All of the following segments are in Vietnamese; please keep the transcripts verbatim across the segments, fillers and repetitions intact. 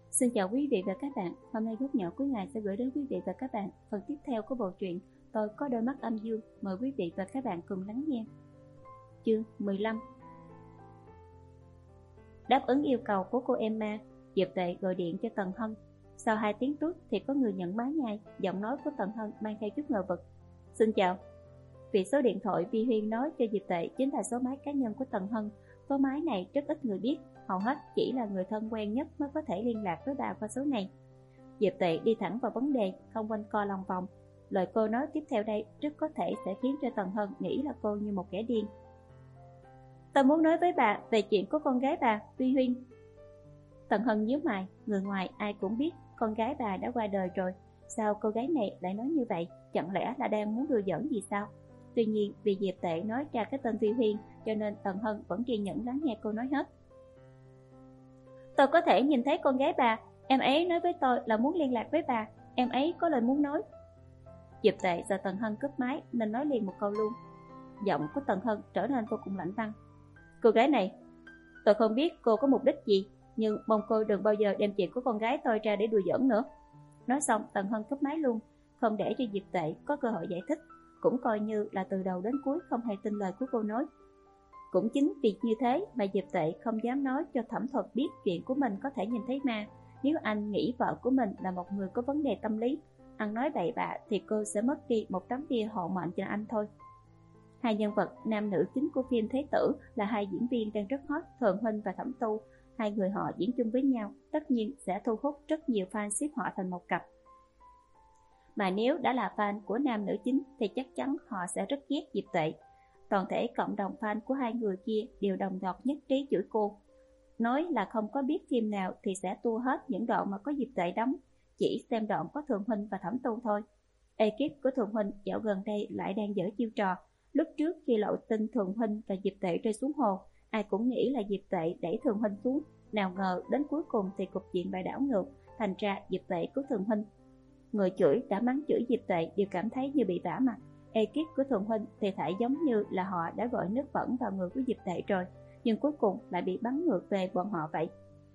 Xin chào quý vị và các bạn. Hôm nay Góc Nhỏ Cuối Ngày sẽ gửi đến quý vị và các bạn phần tiếp theo của bộ truyện Tôi Có Đôi Mắt Âm Dương. Mời quý vị và các bạn cùng lắng nghe. Chương mười lăm. Đáp ứng yêu cầu của cô Emma, Diệp Tệ gọi điện cho Tần Hân. Sau hai tiếng tút thì có người nhận máy ngay. Giọng nói của Tần Hân mang theo chút ngờ vực. Xin chào. Vì số điện thoại Vi Huyên nói cho Diệp Tệ chính là số máy cá nhân của Tần Hân. Số máy này rất ít người biết, hầu hết chỉ là người thân quen nhất mới có thể liên lạc với bà qua số này. Diệp Tệ đi thẳng vào vấn đề, không quanh co lòng vòng. Lời cô nói tiếp theo đây rất có thể sẽ khiến cho Tần Hân nghĩ là cô như một kẻ điên. Tôi muốn nói với bà về chuyện của con gái bà, Vi Huyên. Tần Hân nhíu mày, người ngoài ai cũng biết con gái bà đã qua đời rồi. Sao cô gái này lại nói như vậy? Chẳng lẽ là đang muốn đùa giỡn gì sao? Tuy nhiên vì Diệp Tệ nói ra cái tên Vi Huyên, cho nên Tần Hân vẫn kiên nhẫn lắng nghe cô nói hết. Tôi có thể nhìn thấy con gái bà, em ấy nói với tôi là muốn liên lạc với bà, em ấy có lời muốn nói. Diệp Tệ sợ Tần Hân cướp máy nên nói liền một câu luôn. Giọng của Tần Hân trở nên vô cùng lạnh băng. Cô gái này, tôi không biết cô có mục đích gì, nhưng mong cô đừng bao giờ đem chuyện của con gái tôi ra để đùa giỡn nữa. Nói xong Tần Hân cướp máy luôn, không để cho Diệp Tệ có cơ hội giải thích, cũng coi như là từ đầu đến cuối không hề tin lời của cô nói. Cũng chính vì như thế mà Diệp Tệ không dám nói cho Thẩm Thuật biết chuyện của mình có thể nhìn thấy ma. Nếu anh nghĩ vợ của mình là một người có vấn đề tâm lý, ăn nói bậy bạ thì cô sẽ mất đi một tấm bia hộ mệnh cho anh thôi. Hai nhân vật nam nữ chính của phim Thế Tử là hai diễn viên đang rất hot, Thường Huynh và Thẩm Tu. Hai người họ diễn chung với nhau tất nhiên sẽ thu hút rất nhiều fan xếp họ thành một cặp. Mà nếu đã là fan của nam nữ chính thì chắc chắn họ sẽ rất ghét Diệp Tệ. Toàn thể cộng đồng fan của hai người kia đều đồng loạt nhất trí chửi cô, nói là không có biết phim nào thì sẽ tua hết những đoạn mà có Diệp Tệ đóng, chỉ xem đoạn có Thường Huynh và Thẩm Tu thôi. Ekip của Thường Huynh dạo gần đây lại đang dở chiêu trò. Lúc trước khi lộ tin Thường Huynh và Diệp Tệ rơi xuống hồ, ai cũng nghĩ là Diệp Tệ đẩy Thường Huynh xuống, nào ngờ đến cuối cùng thì cục diện bại đảo ngược, thành ra Diệp Tệ cứu Thường Huynh. Người chửi đã mắng chửi Diệp Tệ đều cảm thấy như bị vả mặt. Ekip của Thường Huynh thì thải giống như là họ đã gọi nước bẩn vào người của Diệp Tệ rồi, nhưng cuối cùng lại bị bắn ngược về bọn họ vậy.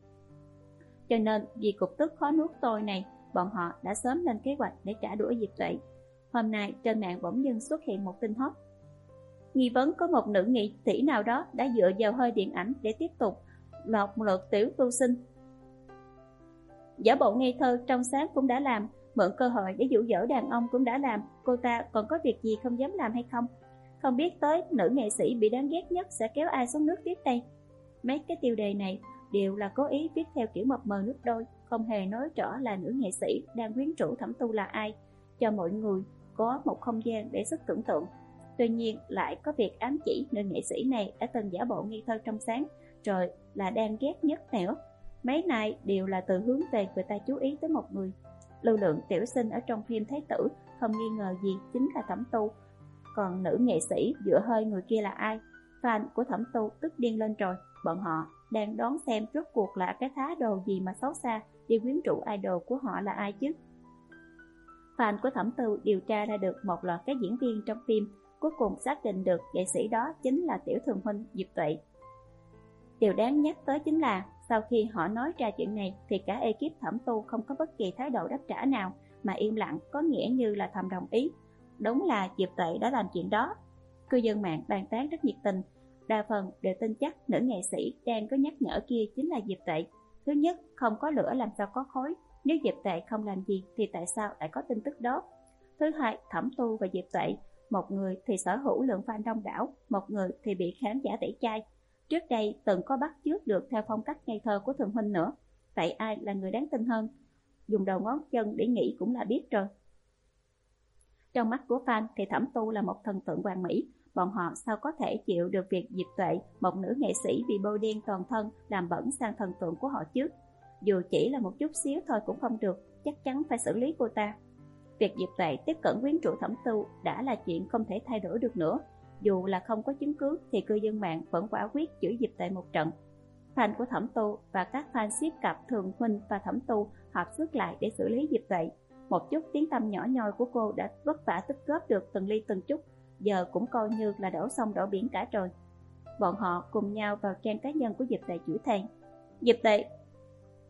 Cho nên vì cục tức khó nuốt tôi này, bọn họ đã sớm lên kế hoạch để trả đũa Diệp Tệ. Hôm nay trên mạng bỗng dưng xuất hiện một tin hot. Nghi vấn có một nữ nghị sĩ nào đó đã dựa vào hơi điện ảnh để tiếp tục lọt lượt tiểu tu sinh. Giả bộ ngây thơ trong sáng cũng đã làm, mượn cơ hội để dụ dỗ đàn ông cũng đã làm, cô ta còn có việc gì không dám làm hay không? Không biết tới nữ nghệ sĩ bị đáng ghét nhất sẽ kéo ai xuống nước tiếp đây? Mấy cái tiêu đề này đều là cố ý viết theo kiểu mập mờ nước đôi, không hề nói rõ là nữ nghệ sĩ đang quyến rũ Thẩm Tu là ai, cho mọi người có một không gian để sức tưởng tượng. Tuy nhiên lại có việc ám chỉ nữ nghệ sĩ này đã từng giả bộ ngây thơ trong sáng, rồi là đang ghét nhất nữa. Mấy này đều là từ hướng về người ta chú ý tới một người. Lưu lượng tiểu sinh ở trong phim Thế Tử không nghi ngờ gì chính là Thẩm Tu. Còn nữ nghệ sĩ dựa hơi người kia là ai? Fan của Thẩm Tu tức điên lên rồi. Bọn họ đang đón xem rốt cuộc là cái thá đồ gì mà xấu xa đi quyến rũ idol của họ là ai chứ. Fan của Thẩm Tu điều tra ra được một loạt các diễn viên trong phim, cuối cùng xác định được nghệ sĩ đó chính là tiểu Thường Huynh Diệp Tệ. Điều đáng nhắc tới chính là sau khi họ nói ra chuyện này thì cả ekip Thẩm Tu không có bất kỳ thái độ đáp trả nào, mà im lặng có nghĩa như là thầm đồng ý. Đúng là Diệp Tệ đã làm chuyện đó. Cư dân mạng bàn tán rất nhiệt tình, đa phần đều tin chắc nữ nghệ sĩ đang có nhắc nhở kia chính là Diệp Tệ. Thứ nhất, không có lửa làm sao có khói, nếu Diệp Tệ không làm gì thì tại sao lại có tin tức đó. Thứ hai, Thẩm Tu và Diệp Tệ, một người thì sở hữu lượng fan đông đảo, một người thì bị khán giả tẩy chay. Trước đây từng có bắt chước được theo phong cách ngây thơ của Thường Huynh nữa. Vậy ai là người đáng tin hơn? Dùng đầu ngón chân để nghĩ cũng là biết rồi. Trong mắt của fan thì Thẩm Tu là một thần tượng hoàn mỹ. Bọn họ sao có thể chịu được việc Diệp Tệ, một nữ nghệ sĩ bị bôi đen toàn thân, làm bẩn sang thần tượng của họ chứ? Dù chỉ là một chút xíu thôi cũng không được, chắc chắn phải xử lý cô ta. Việc Diệp Tệ tiếp cận quyến rũ Thẩm Tu đã là chuyện không thể thay đổi được nữa. Dù là không có chứng cứ thì cư dân mạng vẫn quả quyết chửi Diệp Tệ một trận. Fan của Thẩm Tu và các fan ship cặp Thường Huynh và Thẩm Tu hợp sức lại để xử lý Diệp Tệ. Một chút tiếng tăm nhỏ nhoi của cô đã vất vả tích góp được từng ly từng chút, giờ cũng coi như là đổ sông đổ biển cả rồi. Bọn họ cùng nhau vào trang cá nhân của Diệp Tệ chửi thề. Diệp Tệ,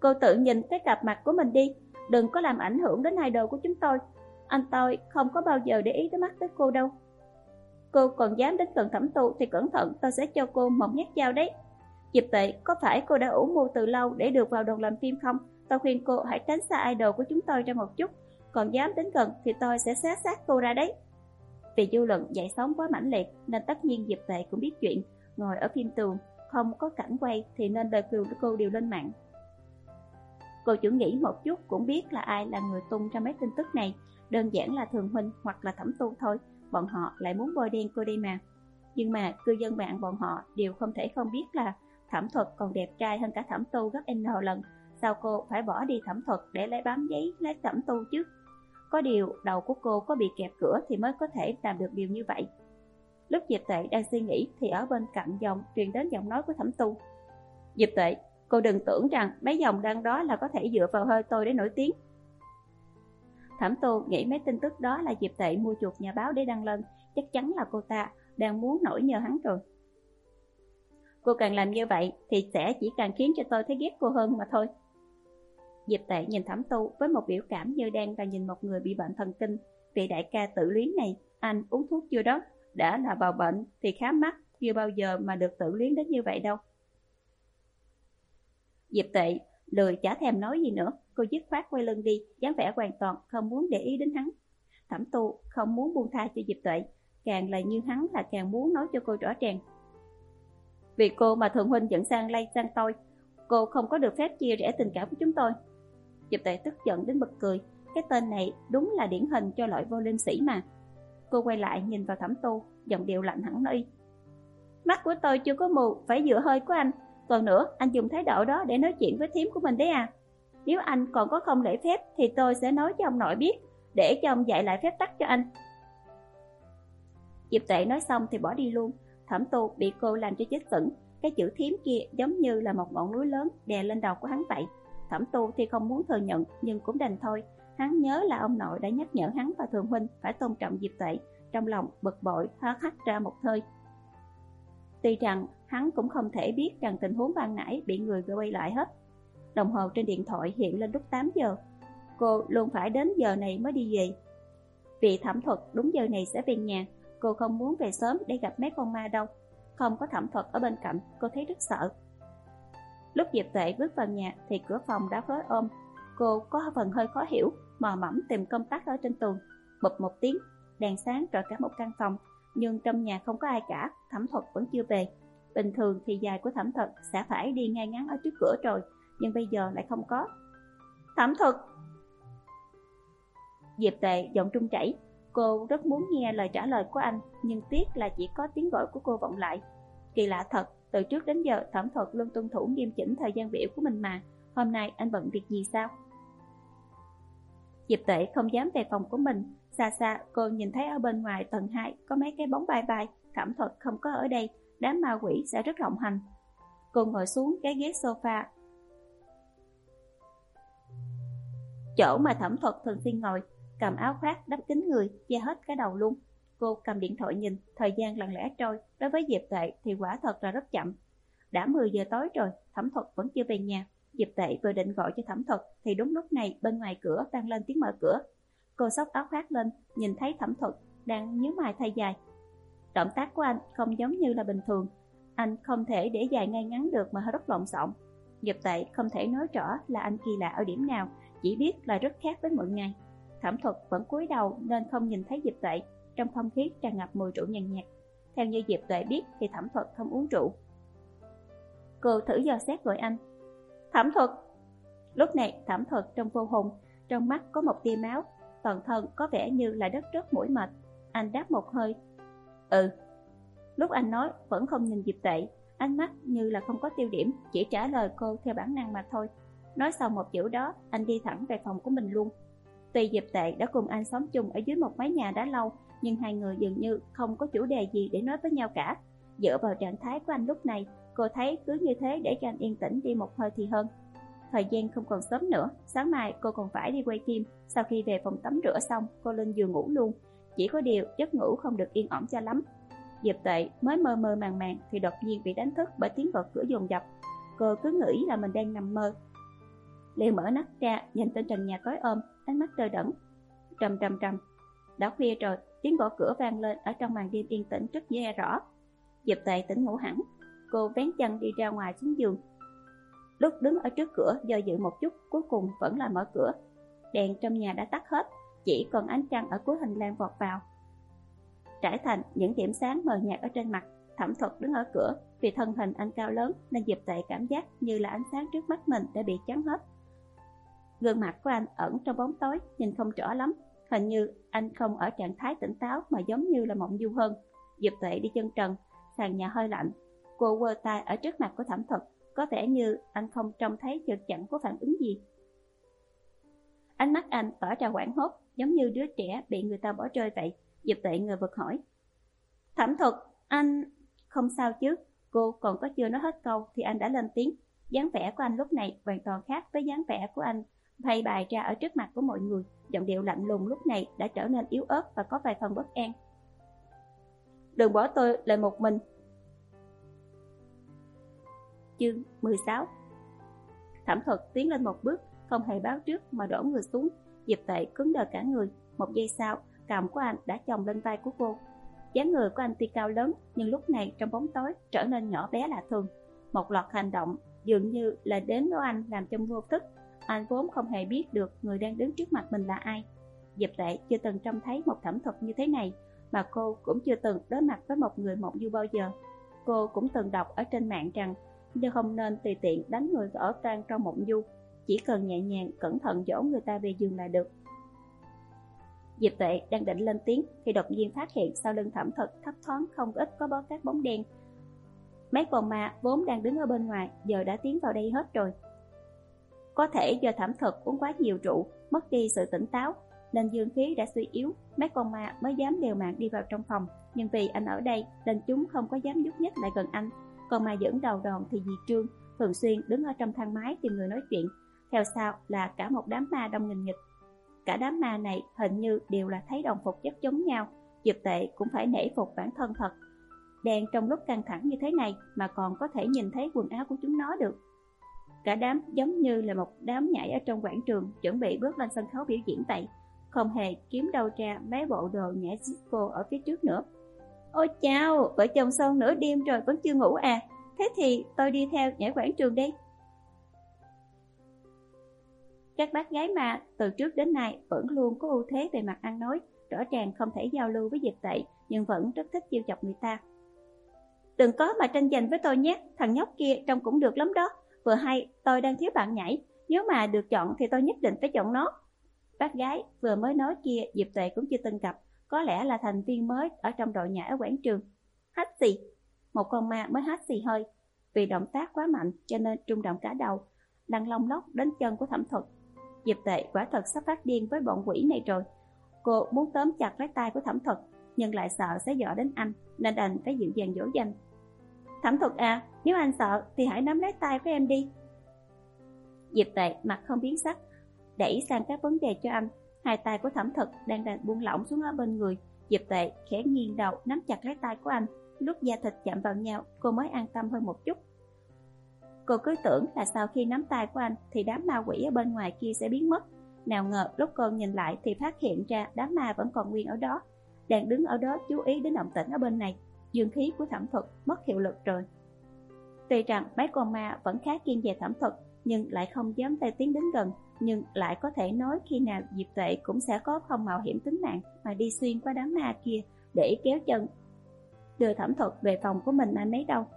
Cô tự nhìn cái cặp mặt của mình đi, đừng có làm ảnh hưởng đến idol của chúng tôi. Anh tôi không có bao giờ để ý tới mắt tới cô đâu. Cô còn dám đến gần Thẩm Tu thì cẩn thận, tôi sẽ cho cô một nhát dao đấy. Diệp Tệ, có phải cô đã ủ mưu từ lâu để được vào đoàn làm phim không? Tôi khuyên cô hãy tránh xa idol của chúng tôi ra một chút, còn dám đến gần thì tôi sẽ xé xác cô ra đấy. Vì dư luận dậy sóng quá mãnh liệt nên tất nhiên Diệp Tệ cũng biết chuyện, ngồi ở phim tường, không có cảnh quay thì nên lời của cô đều lên mạng. Cô chỉ nghĩ một chút cũng biết là ai là người tung ra mấy tin tức này, đơn giản là Thường Huynh hoặc là Thẩm Tu thôi, bọn họ lại muốn bôi đen cô đây mà. Nhưng mà cư dân mạng bọn họ đều không thể không biết là Thẩm Thuật còn đẹp trai hơn cả Thẩm Tu gấp N lần, sao cô phải bỏ đi Thẩm Thuật để lấy bám giấy lấy Thẩm Tu chứ? Có điều đầu của cô có bị kẹp cửa thì mới có thể làm được điều như vậy. Lúc Diệp Tệ đang suy nghĩ thì ở bên cạnh dòng truyền đến giọng nói của Thẩm Tu. Diệp Tệ, cô đừng tưởng rằng mấy dòng đăng đó là có thể dựa vào hơi tôi để nổi tiếng. Thẩm Tu nghĩ mấy tin tức đó là Diệp Tệ mua chuộc nhà báo để đăng lên, chắc chắn là cô ta đang muốn nổi nhờ hắn rồi. Cô càng làm như vậy thì sẽ chỉ càng khiến cho tôi thấy ghét cô hơn mà thôi. Diệp Tệ nhìn Thẩm Tu với một biểu cảm như đang là nhìn một người bị bệnh thần kinh. Vị đại ca tự luyến này, anh uống thuốc chưa đó? Đã là vào bệnh thì khám mắt, chưa bao giờ mà được tự luyến đến như vậy đâu. Diệp Tệ lười chả thèm nói gì nữa, cô dứt khoát quay lưng đi, dáng vẻ hoàn toàn không muốn để ý đến hắn. Thẩm Tu không muốn buông tha cho Diệp Tệ, càng là như hắn là càng muốn nói cho cô rõ ràng. Vì cô mà Thượng Huynh dẫn sang lây sang tôi, cô không có được phép chia rẽ tình cảm của chúng tôi. Diệp Tệ tức giận đến bật cười, cái tên này đúng là điển hình cho loại vô liêm sỉ mà. Cô quay lại nhìn vào Thẩm Tu, giọng điệu lạnh hẳn nói: Mắt của tôi chưa có mù, phải dựa hơi của anh. Còn nữa, anh dùng thái độ đó để nói chuyện với thím của mình đấy à? Nếu anh còn có không lễ phép thì tôi sẽ nói cho ông nội biết, để cho ông dạy lại phép tắc cho anh. Diệp Tệ nói xong thì bỏ đi luôn. Thẩm Tu bị cô làm cho chết sững, cái chữ thím kia giống như là một ngọn núi lớn đè lên đầu của hắn vậy. Thẩm Tu thì không muốn thừa nhận nhưng cũng đành thôi. Hắn nhớ là ông nội đã nhắc nhở hắn và Thường Huynh phải tôn trọng Diệp Tệ, trong lòng bực bội há hắt ra một hơi. Tuy rằng hắn cũng không thể biết rằng tình huống ban nãy bị người quay lại hết. Đồng hồ trên điện thoại hiện lên lúc tám giờ. Cô luôn phải đến giờ này mới đi về. Vì Thẩm Thuật đúng giờ này sẽ về nhà, cô không muốn về sớm để gặp mấy con ma đâu. Không có Thẩm Thuật ở bên cạnh, cô thấy rất sợ. Lúc Diệp Tệ bước vào nhà thì cửa phòng đã khóa ôm. Cô có phần hơi khó hiểu, mò mẫm tìm công tắc ở trên tường. Bụp một tiếng, đèn sáng rọi cả một căn phòng, nhưng trong nhà không có ai cả. Thẩm Thuật vẫn chưa về. Bình thường thì giày của Thẩm Thuật sẽ phải đi ngay ngắn ở trước cửa rồi, nhưng bây giờ lại không có. Thẩm Thuật! Diệp Tệ giọng trung chảy. Cô rất muốn nghe lời trả lời của anh, nhưng tiếc là chỉ có tiếng gọi của cô vọng lại. Kỳ lạ thật, từ trước đến giờ Thẩm Thuật luôn tuân thủ nghiêm chỉnh thời gian biểu của mình mà. Hôm nay anh bận việc gì sao? Diệp Tệ không dám về phòng của mình. Xa xa cô nhìn thấy ở bên ngoài tầng hai có mấy cái bóng bay bay. Thẩm Thuật không có ở đây, đám ma quỷ sẽ rất lộng hành. Cô ngồi xuống cái ghế sofa, chỗ mà Thẩm Thuật thường xuyên ngồi, cầm áo khoác đắp kín người, che hết cái đầu luôn. Cô cầm điện thoại nhìn, thời gian lặng lẽ trôi. Đối với Diệp Tệ thì quả thật là rất chậm. Đã mười giờ tối rồi, Thẩm Thuật vẫn chưa về nhà. Diệp Tệ vừa định gọi cho Thẩm Thuật thì đúng lúc này bên ngoài cửa vang lên tiếng mở cửa. Cô xốc áo khoác lên, nhìn thấy Thẩm Thuật đang nhíu mày thay dài. Động tác của anh không giống như là bình thường, anh không thể để dài ngay ngắn được mà hơi rất lộn xộn. Diệp Tệ không thể nói rõ là anh kỳ lạ ở điểm nào, chỉ biết là rất khác với mọi ngày. Thẩm Thuật vẫn cúi đầu nên không nhìn thấy Diệp Tệ. Trong không khí tràn ngập mùi rượu nhàn nhạt. Theo như Diệp Tệ biết thì Thẩm Thuật không uống rượu. Cô thử dò xét gọi anh. Thẩm Thuật! Lúc này Thẩm Thuật trong vô hồn, trong mắt có một tia máu, toàn thân có vẻ như là đất rớt mũi mệt. Anh đáp một hơi. Ừ. Lúc anh nói vẫn không nhìn Diệp Tệ, ánh mắt như là không có tiêu điểm, chỉ trả lời cô theo bản năng mà thôi. Nói xong một chữ đó, anh đi thẳng về phòng của mình luôn. Tuy Diệp Tệ đã cùng anh sống chung ở dưới một mái nhà đã lâu, nhưng hai người dường như không có chủ đề gì để nói với nhau cả. Dựa vào trạng thái của anh lúc này, cô thấy cứ như thế để cho anh yên tĩnh đi một hơi thì hơn. Thời gian không còn sớm nữa, sáng mai cô còn phải đi quay phim. Sau khi về phòng tắm rửa xong, cô lên giường ngủ luôn. Chỉ có điều giấc ngủ không được yên ổn cho lắm. Diệp Tệ mới mơ mơ màng màng thì đột nhiên bị đánh thức bởi tiếng gõ cửa dồn dập. Cô cứ nghĩ là mình đang nằm mơ. liền mở nắp ra, nhìn trên trần nhà tối ôm, ánh mắt đờ đẫn. Trầm trầm trầm, đã khuya rồi, tiếng gõ cửa vang lên ở trong màn đêm yên tĩnh rất dễ rõ. Diệp Tuệ tỉnh ngủ hẳn, cô vén chân đi ra ngoài xuống giường. Lúc đứng ở trước cửa do dự một chút, cuối cùng vẫn là mở cửa. Đèn trong nhà đã tắt hết, chỉ còn ánh trăng ở cuối hành lang vọt vào, trải thành những điểm sáng mờ nhạt ở trên mặt. Thẩm Thuật đứng ở cửa, vì thân hình anh cao lớn nên Diệp Tuệ cảm giác như là ánh sáng trước mắt mình đã bị chắn hết. Gương mặt của anh ẩn trong bóng tối, nhìn không rõ lắm, hình như anh không ở trạng thái tỉnh táo mà giống như là mộng du hơn. Diệp Tuệ đi chân trần, sàn nhà hơi lạnh, cô quơ tay ở trước mặt của Thẩm Thuật, có vẻ như anh không trông thấy chợt chẳng có phản ứng gì. Ánh mắt anh tỏ ra hoảng hốt, giống như đứa trẻ bị người ta bỏ rơi vậy. Diệp Tuệ ngờ vực hỏi: Thẩm Thuật, anh... Không sao chứ? Cô còn có chưa nói hết câu thì anh đã lên tiếng. Dáng vẻ của anh lúc này hoàn toàn khác với dáng vẻ của anh bày bày ra ở trước mặt của mọi người. Giọng điệu lạnh lùng lúc này đã trở nên yếu ớt và có vài phần bất an. Đừng bỏ tôi lại một mình. Chương mười sáu. Thẩm Thuật tiến lên một bước, không hề báo trước mà đổ người xuống. Diệp Tuệ cứng đờ cả người. Một giây sau, cằm của anh đã chồng lên vai của cô. Dáng người của anh tuy cao lớn, nhưng lúc này trong bóng tối trở nên nhỏ bé lạ thường. Một loạt hành động dường như là đến với anh làm trong vô thức. Anh vốn không hề biết được người đang đứng trước mặt mình là ai. Diệp Tuệ chưa từng trông thấy một Thẩm Thuật như thế này, mà cô cũng chưa từng đối mặt với một người mộng du bao giờ. Cô cũng từng đọc ở trên mạng rằng nhưng không nên tùy tiện đánh người ở tan trong mộng du, chỉ cần nhẹ nhàng cẩn thận dỗ người ta về giường là được. Diệp Tuệ đang định lên tiếng thì đột nhiên phát hiện sau lưng Thẩm Thuật thấp thoáng không ít có bó các bóng đen. Mấy con ma vốn đang đứng ở bên ngoài giờ đã tiến vào đây hết rồi. Có thể do Thẩm Thuật uống quá nhiều rượu, mất đi sự tỉnh táo nên dương khí đã suy yếu, mấy con ma mới dám liều mạng đi vào trong phòng. Nhưng vì anh ở đây nên chúng không có dám nhúc nhích lại gần anh. Còn ma dẫn đầu đòn thì dì Trương thường xuyên đứng ở trong thang máy tìm người nói chuyện, theo sau là cả một đám ma đông nghìn nghịch. Cả đám ma này hình như đều là thấy đồng phục chất giống nhau. Diệp Tuệ cũng phải nể phục bản thân thật, đang trong lúc căng thẳng như thế này mà còn có thể nhìn thấy quần áo của chúng nó được. Cả đám giống như là một đám nhảy ở trong quảng trường chuẩn bị bước lên sân khấu biểu diễn vậy, không hề kiếm đâu ra mấy bộ đồ nhảy disco ở phía trước nữa. Ôi chao, vợ chồng son nửa đêm rồi vẫn chưa ngủ à? Thế thì tôi đi theo nhảy quảng trường đi. Các bác gái mà từ trước đến nay vẫn luôn có ưu thế về mặt ăn nói, rõ ràng không thể giao lưu với Diệp Tuệ nhưng vẫn rất thích trêu chọc người ta. Đừng có mà tranh giành với tôi nhé, thằng nhóc kia trông cũng được lắm đó. Vừa hay tôi đang thiếu bạn nhảy, nếu mà được chọn thì tôi nhất định phải chọn nó. Bác gái vừa mới nói kia Diệp Tuệ cũng chưa từng gặp, có lẽ là thành viên mới ở trong đội nhảy ở quảng trường. Hắt xì, một con ma mới hắt xì hơi, vì động tác quá mạnh cho nên rung động cả đầu, lăn lông lóc đến chân của Thẩm Thuật. Diệp Tuệ quả thật sắp phát điên với bọn quỷ này rồi. Cô muốn tóm chặt lấy tay của Thẩm Thuật nhưng lại sợ sẽ dọa đến anh nên đành phải dịu dàng dỗ dành. Thẩm Thuật à, nếu anh sợ thì hãy nắm lấy tay của em đi. Diệp Tuệ mặt không biến sắc, đẩy sang các vấn đề cho anh. Hai tay của Thẩm Thuật đang đành buông lỏng xuống ở bên người. Diệp Tuệ khẽ nghiêng đầu nắm chặt lấy tay của anh. Lúc da thịt chạm vào nhau cô mới an tâm hơn một chút. Cô cứ tưởng là sau khi nắm tay của anh thì đám ma quỷ ở bên ngoài kia sẽ biến mất. Nào ngờ lúc cô nhìn lại thì phát hiện ra đám ma vẫn còn nguyên ở đó, đang đứng ở đó chú ý đến động tĩnh ở bên này. Dương khí của Thẩm Thuật mất hiệu lực rồi. Tuy rằng mấy con ma vẫn khá kiêng dè Thẩm Thuật nhưng lại không dám tay tiến đến gần, nhưng lại có thể nói khi nào Diệp Tuệ cũng sẽ có không mạo hiểm tính mạng mà đi xuyên qua đám ma kia để kéo chân đưa Thẩm Thuật về phòng của mình mà mấy đâu.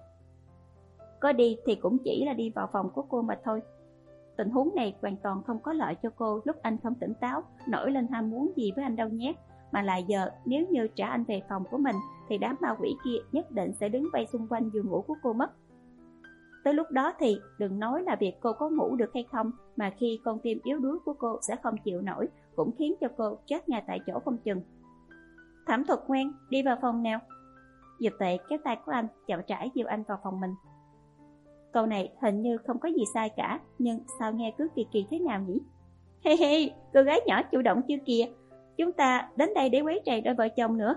Có đi thì cũng chỉ là đi vào phòng của cô mà thôi. Tình huống này hoàn toàn không có lợi cho cô lúc anh không tỉnh táo, nổi lên ham muốn gì với anh đâu nhé. Mà lại giờ nếu như trả anh về phòng của mình thì đám ma quỷ kia nhất định sẽ đứng vây xung quanh giường ngủ của cô mất. Tới lúc đó thì đừng nói là việc cô có ngủ được hay không, mà khi con tim yếu đuối của cô sẽ không chịu nổi, cũng khiến cho cô chết ngay tại chỗ không chừng. Thẩm Thuật ngoan, đi vào phòng nào. Diệp Tuệ kéo tay của anh, chậm rãi dìu anh vào phòng mình. Câu này hình như không có gì sai cả, nhưng sao nghe cứ kỳ kỳ thế nào nhỉ? Hey hey, cô gái nhỏ chủ động chưa kìa, chúng ta đến đây để quấy rầy đôi vợ chồng nữa.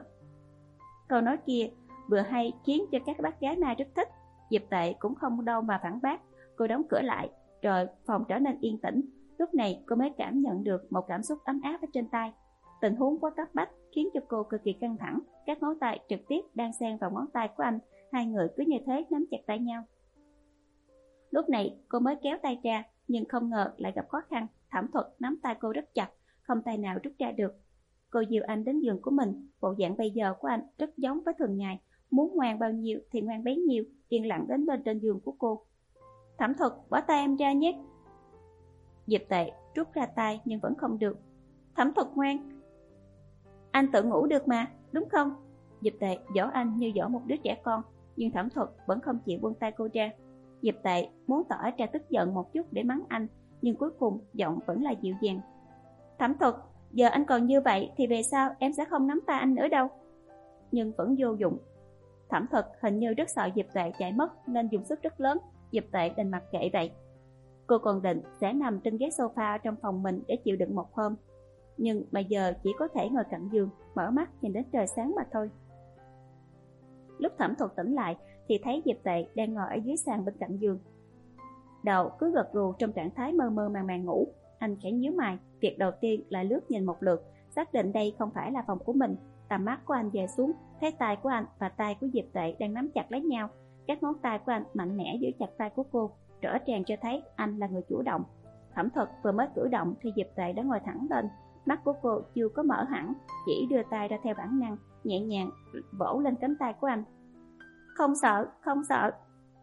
Câu nói kia vừa hay khiến cho các bác gái ma rất thích. Diệp Tuệ cũng không đâu mà phản bác, cô đóng cửa lại, rồi phòng trở nên yên tĩnh. Lúc này cô mới cảm nhận được một cảm xúc ấm áp ở trên tay. Tình huống quá cấp bách khiến cho cô cực kỳ căng thẳng. Các ngón tay trực tiếp đang xen vào ngón tay của anh. Hai người cứ như thế nắm chặt tay nhau. Lúc này cô mới kéo tay ra, nhưng không ngờ lại gặp khó khăn. Thẩm Thuật nắm tay cô rất chặt, không tay nào rút ra được. Cô dìu anh đến giường của mình. Bộ dạng bây giờ của anh rất giống với thường ngày, muốn ngoan bao nhiêu thì ngoan bấy nhiêu, yên lặng đến bên trên giường của cô. Thẩm Thuật, bỏ tay em ra nhé. Diệp Tệ rút ra tay nhưng vẫn không được. Thẩm Thuật ngoan. Anh tự ngủ được mà, đúng không? Diệp Tệ dỗ anh như dỗ một đứa trẻ con, nhưng Thẩm Thuật vẫn không chịu buông tay cô ra. Diệp Tệ muốn tỏ ra tức giận một chút để mắng anh, nhưng cuối cùng giọng vẫn là dịu dàng. Thẩm Thuật, giờ anh còn như vậy thì về sau em sẽ không nắm tay anh nữa đâu. Nhưng vẫn vô dụng. Thẩm Thuật hình như rất sợ Diệp Tệ chạy mất nên dùng sức rất lớn. Diệp Tệ đành mặc kệ vậy. Cô còn định sẽ nằm trên ghế sofa trong phòng mình để chịu đựng một hôm, nhưng bây giờ chỉ có thể ngồi cạnh giường, mở mắt nhìn đến trời sáng mà thôi. Lúc Thẩm Thuật tỉnh lại thì thấy Diệp Tệ đang ngồi ở dưới sàn bên cạnh giường, đầu cứ gật gù trong trạng thái mơ mơ màng màng ngủ. Anh khẽ nhíu mày, việc đầu tiên là lướt nhìn một lượt, xác định đây không phải là phòng của mình. Tầm mắt của anh dời xuống, thấy tay của anh và tay của Diệp Tệ đang nắm chặt lấy nhau. Các ngón tay của anh mạnh mẽ giữ chặt tay của cô, rõ ràng cho thấy anh là người chủ động. Thẩm Thuật vừa mới cử động thì Diệp Tệ đã ngồi thẳng lên, mắt của cô chưa có mở hẳn, chỉ đưa tay ra theo bản năng, nhẹ nhàng vỗ lên cánh tay của anh. Không sợ, không sợ.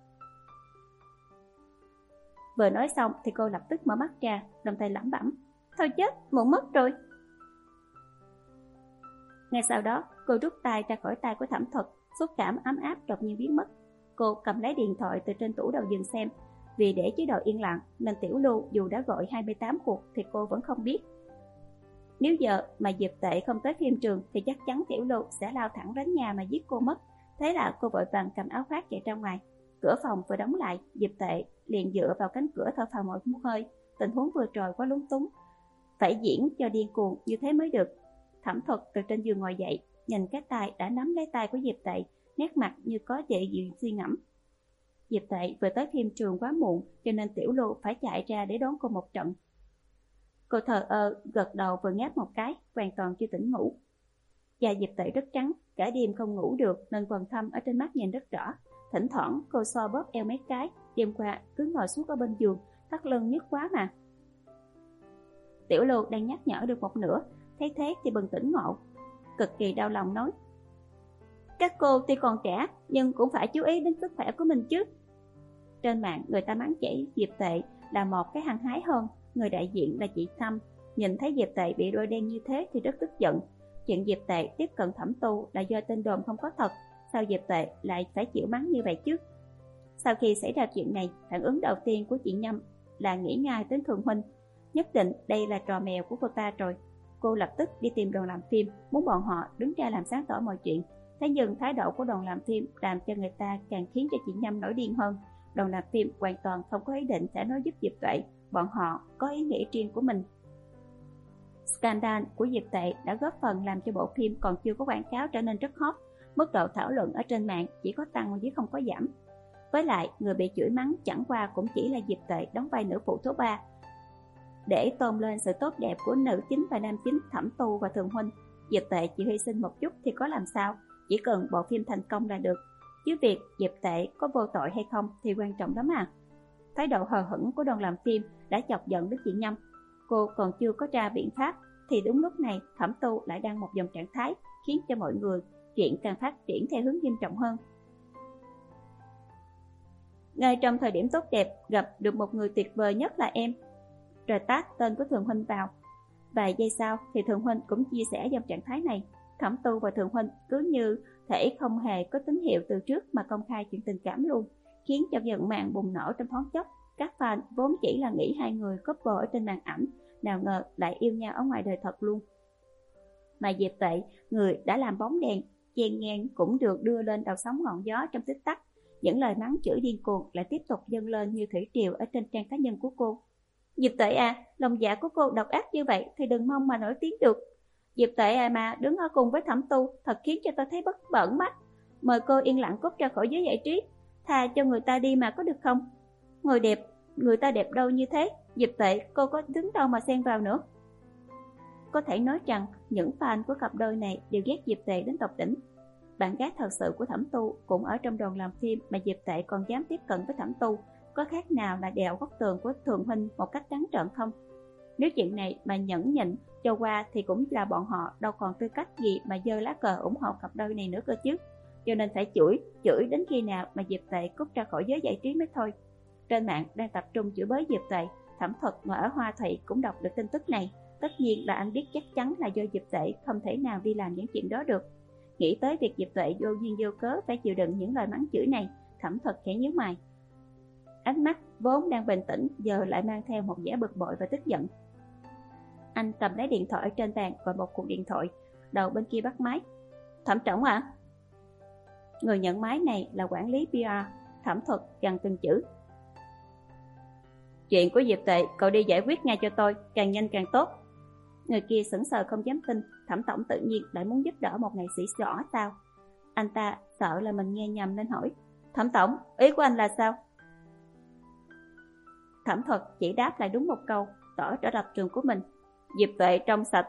Vừa nói xong thì cô lập tức mở mắt ra, đồng thời lẩm bẩm. Thôi chết, muộn mất rồi. Ngay sau đó, cô rút tay ra khỏi tay của Thẩm Thuật, xúc cảm ấm áp đột nhiên biến mất. Cô cầm lấy điện thoại từ trên tủ đầu giường xem. Vì để chế độ yên lặng nên Tiểu Lưu dù đã gọi hai mươi tám cuộc thì cô vẫn không biết. Nếu giờ mà Diệp Tệ không tới phim trường thì chắc chắn Tiểu Lưu sẽ lao thẳng đến nhà mà giết cô mất. Thế là cô vội vàng cầm áo khoác chạy ra ngoài. Cửa phòng vừa đóng lại, Diệp Tệ liền dựa vào cánh cửa thở phào một hơi. Tình huống vừa rồi quá lúng túng, phải diễn cho điên cuồng như thế mới được. Thẩm Thuật từ trên giường ngồi dậy, nhìn cái tay đã nắm lấy tay của Diệp Tệ, nét mặt như có vẻ gì suy ngẫm. Diệp Tệ vừa tới phim trường quá muộn, cho nên Tiểu Lưu phải chạy ra để đón cô một trận. Cô thờ ơ gật đầu vừa ngáp một cái, hoàn toàn chưa tỉnh ngủ. Da Diệp Tệ rất trắng, cả đêm không ngủ được nên quầng thâm ở trên mắt nhìn rất rõ. Thỉnh thoảng cô so bóp eo mấy cái, đêm qua cứ ngồi suốt ở bên giường, thắt lưng nhức quá mà. Tiểu Lưu đang nhắc nhở được một nửa, thấy thế thì bừng tỉnh ngộ, cực kỳ đau lòng nói. Các cô tuy còn trẻ nhưng cũng phải chú ý đến sức khỏe của mình chứ. Trên mạng người ta mắng chỉ Diệp Tệ là một cái hăng hái hơn. Người đại diện là chị Thâm, nhìn thấy Diệp Tệ bị đôi đen như thế thì rất tức giận. Chuyện Diệp Tệ tiếp cận Thẩm Tu là do tin đồn không có thật, sao Diệp Tệ lại phải chịu mắng như vậy chứ? Sau khi xảy ra chuyện này, phản ứng đầu tiên của chị Nhâm là nghĩ ngay đến Thường Huynh. Nhất định đây là trò mèo của cô ta rồi. Cô lập tức đi tìm đoàn làm phim, muốn bọn họ đứng ra làm sáng tỏ mọi chuyện. Thế nhưng thái độ của đoàn làm phim làm cho người ta càng khiến cho chị Nhâm nổi điên hơn. Đoàn làm phim hoàn toàn không có ý định sẽ nói giúp Diệp Tệ, bọn họ có ý nghĩ riêng của mình. Scandal của Diệp Tệ đã góp phần làm cho bộ phim còn chưa có quảng cáo trở nên rất hot. Mức độ thảo luận ở trên mạng chỉ có tăng chứ không có giảm. Với lại, người bị chửi mắng chẳng qua cũng chỉ là Diệp Tệ đóng vai nữ phụ số ba. Để tôn lên sự tốt đẹp của nữ chính và nam chính Thẩm Tu và Thường Huynh, Diệp Tệ chỉ hy sinh một chút thì có làm sao, chỉ cần bộ phim thành công là được. Chứ việc Diệp Tệ có vô tội hay không thì quan trọng lắm à. Thái độ hờ hững của đoàn làm phim đã chọc giận đến chị Nhâm. Cô còn chưa có ra biện pháp thì đúng lúc này Thẩm Tu lại đang một dòng trạng thái khiến cho mọi người chuyện càng phát triển theo hướng nghiêm trọng hơn. Ngay trong thời điểm tốt đẹp, gặp được một người tuyệt vời nhất là em. Rồi tag tên của Thường Huynh vào. Vài giây sau thì Thường Huynh cũng chia sẻ dòng trạng thái này. Thẩm Tu và Thường Huynh cứ như thể không hề có tín hiệu từ trước mà công khai chuyện tình cảm luôn, khiến cho giận mạng bùng nổ trong thoáng chốc. Các fan vốn chỉ là nghĩ hai người couple ở trên màn ảnh, nào ngờ lại yêu nhau ở ngoài đời thật luôn. Mà Diệp Tệ, người đã làm bóng đèn chen ngang cũng được đưa lên đầu sóng ngọn gió trong tích tắc. Những lời mắng chửi điên cuồng lại tiếp tục dâng lên như thủy triều ở trên trang cá nhân của cô. Diệp Tệ à, lòng dạ của cô độc ác như vậy thì đừng mong mà nổi tiếng được. Diệp Tệ à mà đứng ở cùng với Thẩm Tu thật khiến cho tôi thấy bất bẩn mắt. Mời cô yên lặng cút ra khỏi giới giải trí, thà cho người ta đi mà có được không? Người đẹp người ta đẹp đâu như thế, Diệp Tệ, cô có đứng đâu mà xen vào nữa. Có thể nói rằng những fan của cặp đôi này đều ghét Diệp Tệ đến tột đỉnh. Bạn gái thật sự của Thẩm Tu cũng ở trong đoàn làm phim mà Diệp Tệ còn dám tiếp cận với Thẩm Tu, có khác nào là đèo góc tường của Thường huynh một cách trắng trợn không? Nếu chuyện này mà nhẫn nhịn cho qua thì cũng là bọn họ đâu còn tư cách gì mà giơ lá cờ ủng hộ cặp đôi này nữa cơ chứ. Cho nên phải chửi, chửi đến khi nào mà Diệp Tệ cút ra khỏi giới giải trí mới thôi. Trên mạng đang tập trung chửi bới Diệp Tệ, Thẩm Thuật ngồi ở Hoa Thụy cũng đọc được tin tức này. Tất nhiên là anh biết chắc chắn là do Diệp Tệ không thể nào đi làm những chuyện đó được. Nghĩ tới việc Diệp Tệ vô duyên vô cớ phải chịu đựng những lời mắng chửi này, Thẩm Thuật khẽ nhíu mày. Ánh mắt vốn đang bình tĩnh giờ lại mang theo một vẻ bực bội và tức giận. Anh cầm lấy điện thoại ở trên bàn gọi một cuộc điện thoại, đầu bên kia bắt máy. Thẩm Trọng ạ? À? Người nhận máy này là quản lý pê rờ. Thẩm Thuật gằn từng chữ. Chuyện của Diệp Tệ cậu đi giải quyết ngay cho tôi, càng nhanh càng tốt. Người kia sững sờ không dám tin, Thẩm Tổng tự nhiên lại muốn giúp đỡ một nghệ sĩ rõ sao? Anh ta sợ là mình nghe nhầm nên hỏi. Thẩm Tổng, ý của anh là sao? Thẩm Thuật chỉ đáp lại đúng một câu, tỏ trở lập trường của mình. Diệp Tệ trong sạch.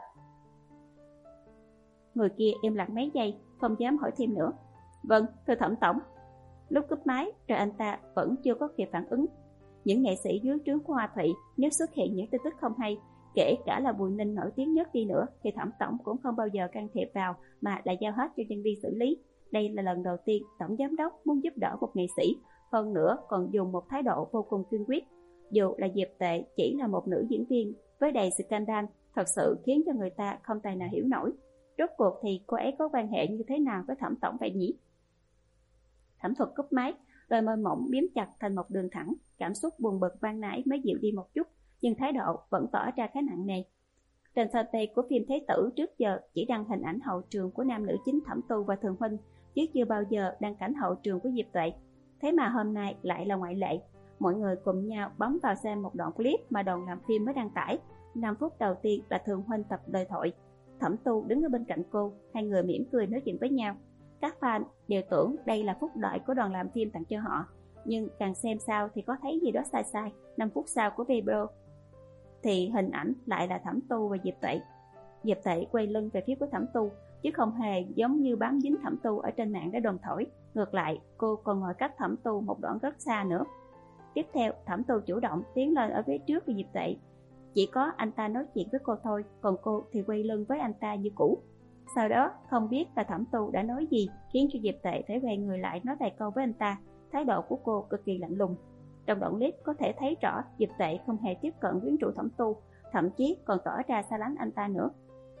Người kia im lặng mấy giây, không dám hỏi thêm nữa. Vâng, thưa Thẩm Tổng. Lúc cúp máy, rồi anh ta vẫn chưa có kịp phản ứng. Những nghệ sĩ dưới trướng của Hoa Thụy nếu xuất hiện những tin tức không hay, kể cả là Bùi Ninh nổi tiếng nhất đi nữa, thì Thẩm Tổng cũng không bao giờ can thiệp vào mà lại giao hết cho nhân viên xử lý. Đây là lần đầu tiên Tổng Giám đốc muốn giúp đỡ một nghệ sĩ, hơn nữa còn dùng một thái độ vô cùng kiên quyết. Dù là Diệp Tệ chỉ là một nữ diễn viên với đầy scandal, thật sự khiến cho người ta không tài nào hiểu nổi. Rốt cuộc thì cô ấy có quan hệ như thế nào với Thẩm Tổng vậy nhỉ? Thẩm Thuật cúp máy, đôi môi mỏng biếm chặt thành một đường thẳng, cảm xúc buồn bực ban nãy mới dịu đi một chút, nhưng thái độ vẫn tỏ ra khá nặng nề. Trên fanpage của phim Thế Tử trước giờ chỉ đăng hình ảnh hậu trường của nam nữ chính Thẩm Tu và Thường huynh, chứ chưa bao giờ đăng cảnh hậu trường của Diệp Tuệ. Thế mà hôm nay lại là ngoại lệ. Mọi người cùng nhau bấm vào xem một đoạn clip mà đoàn làm phim mới đăng tải. năm phút đầu tiên là Thường huynh tập lời thoại, Thẩm Tu đứng ở bên cạnh cô, hai người mỉm cười nói chuyện với nhau. Các fan đều tưởng đây là phúc lợi của đoàn làm phim tặng cho họ, nhưng càng xem sau thì có thấy gì đó sai sai. Năm phút sau của video thì hình ảnh lại là Thẩm Tu và Diệp Tuệ. Diệp Tuệ quay lưng về phía của Thẩm Tu, chứ không hề giống như bám dính Thẩm Tu ở trên mạng đã đồn thổi. Ngược lại, cô còn ngồi cách Thẩm Tu một đoạn rất xa nữa. Tiếp theo, Thẩm Tu chủ động tiến lên ở phía trước của Diệp Tuệ. Chỉ có anh ta nói chuyện với cô thôi, còn cô thì quay lưng với anh ta như cũ. Sau đó, không biết là Thẩm Tu đã nói gì khiến cho Diệp Tệ phải quay người lại nói vài câu với anh ta. Thái độ của cô cực kỳ lạnh lùng. Trong đoạn clip có thể thấy rõ Diệp Tệ không hề tiếp cận quyến rũ Thẩm Tu, thậm chí còn tỏ ra xa lánh anh ta nữa.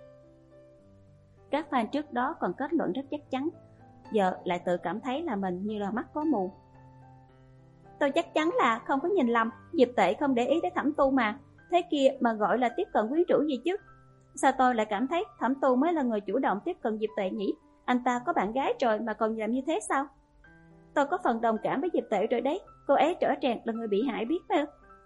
Các fan trước đó còn kết luận rất chắc chắn, giờ lại tự cảm thấy là mình như là mắt có mù. Tôi chắc chắn là không có nhìn lầm, Diệp Tệ không để ý đến Thẩm Tu mà. Thế kia mà gọi là tiếp cận quyến rũ gì chứ? Sao tôi lại cảm thấy Thẩm Tu mới là người chủ động tiếp cận Diệp Tệ nhỉ? Anh ta có bạn gái rồi mà còn làm như thế sao? Tôi có phần đồng cảm với Diệp Tệ rồi đấy, cô ấy rõ ràng là người bị hại biết không?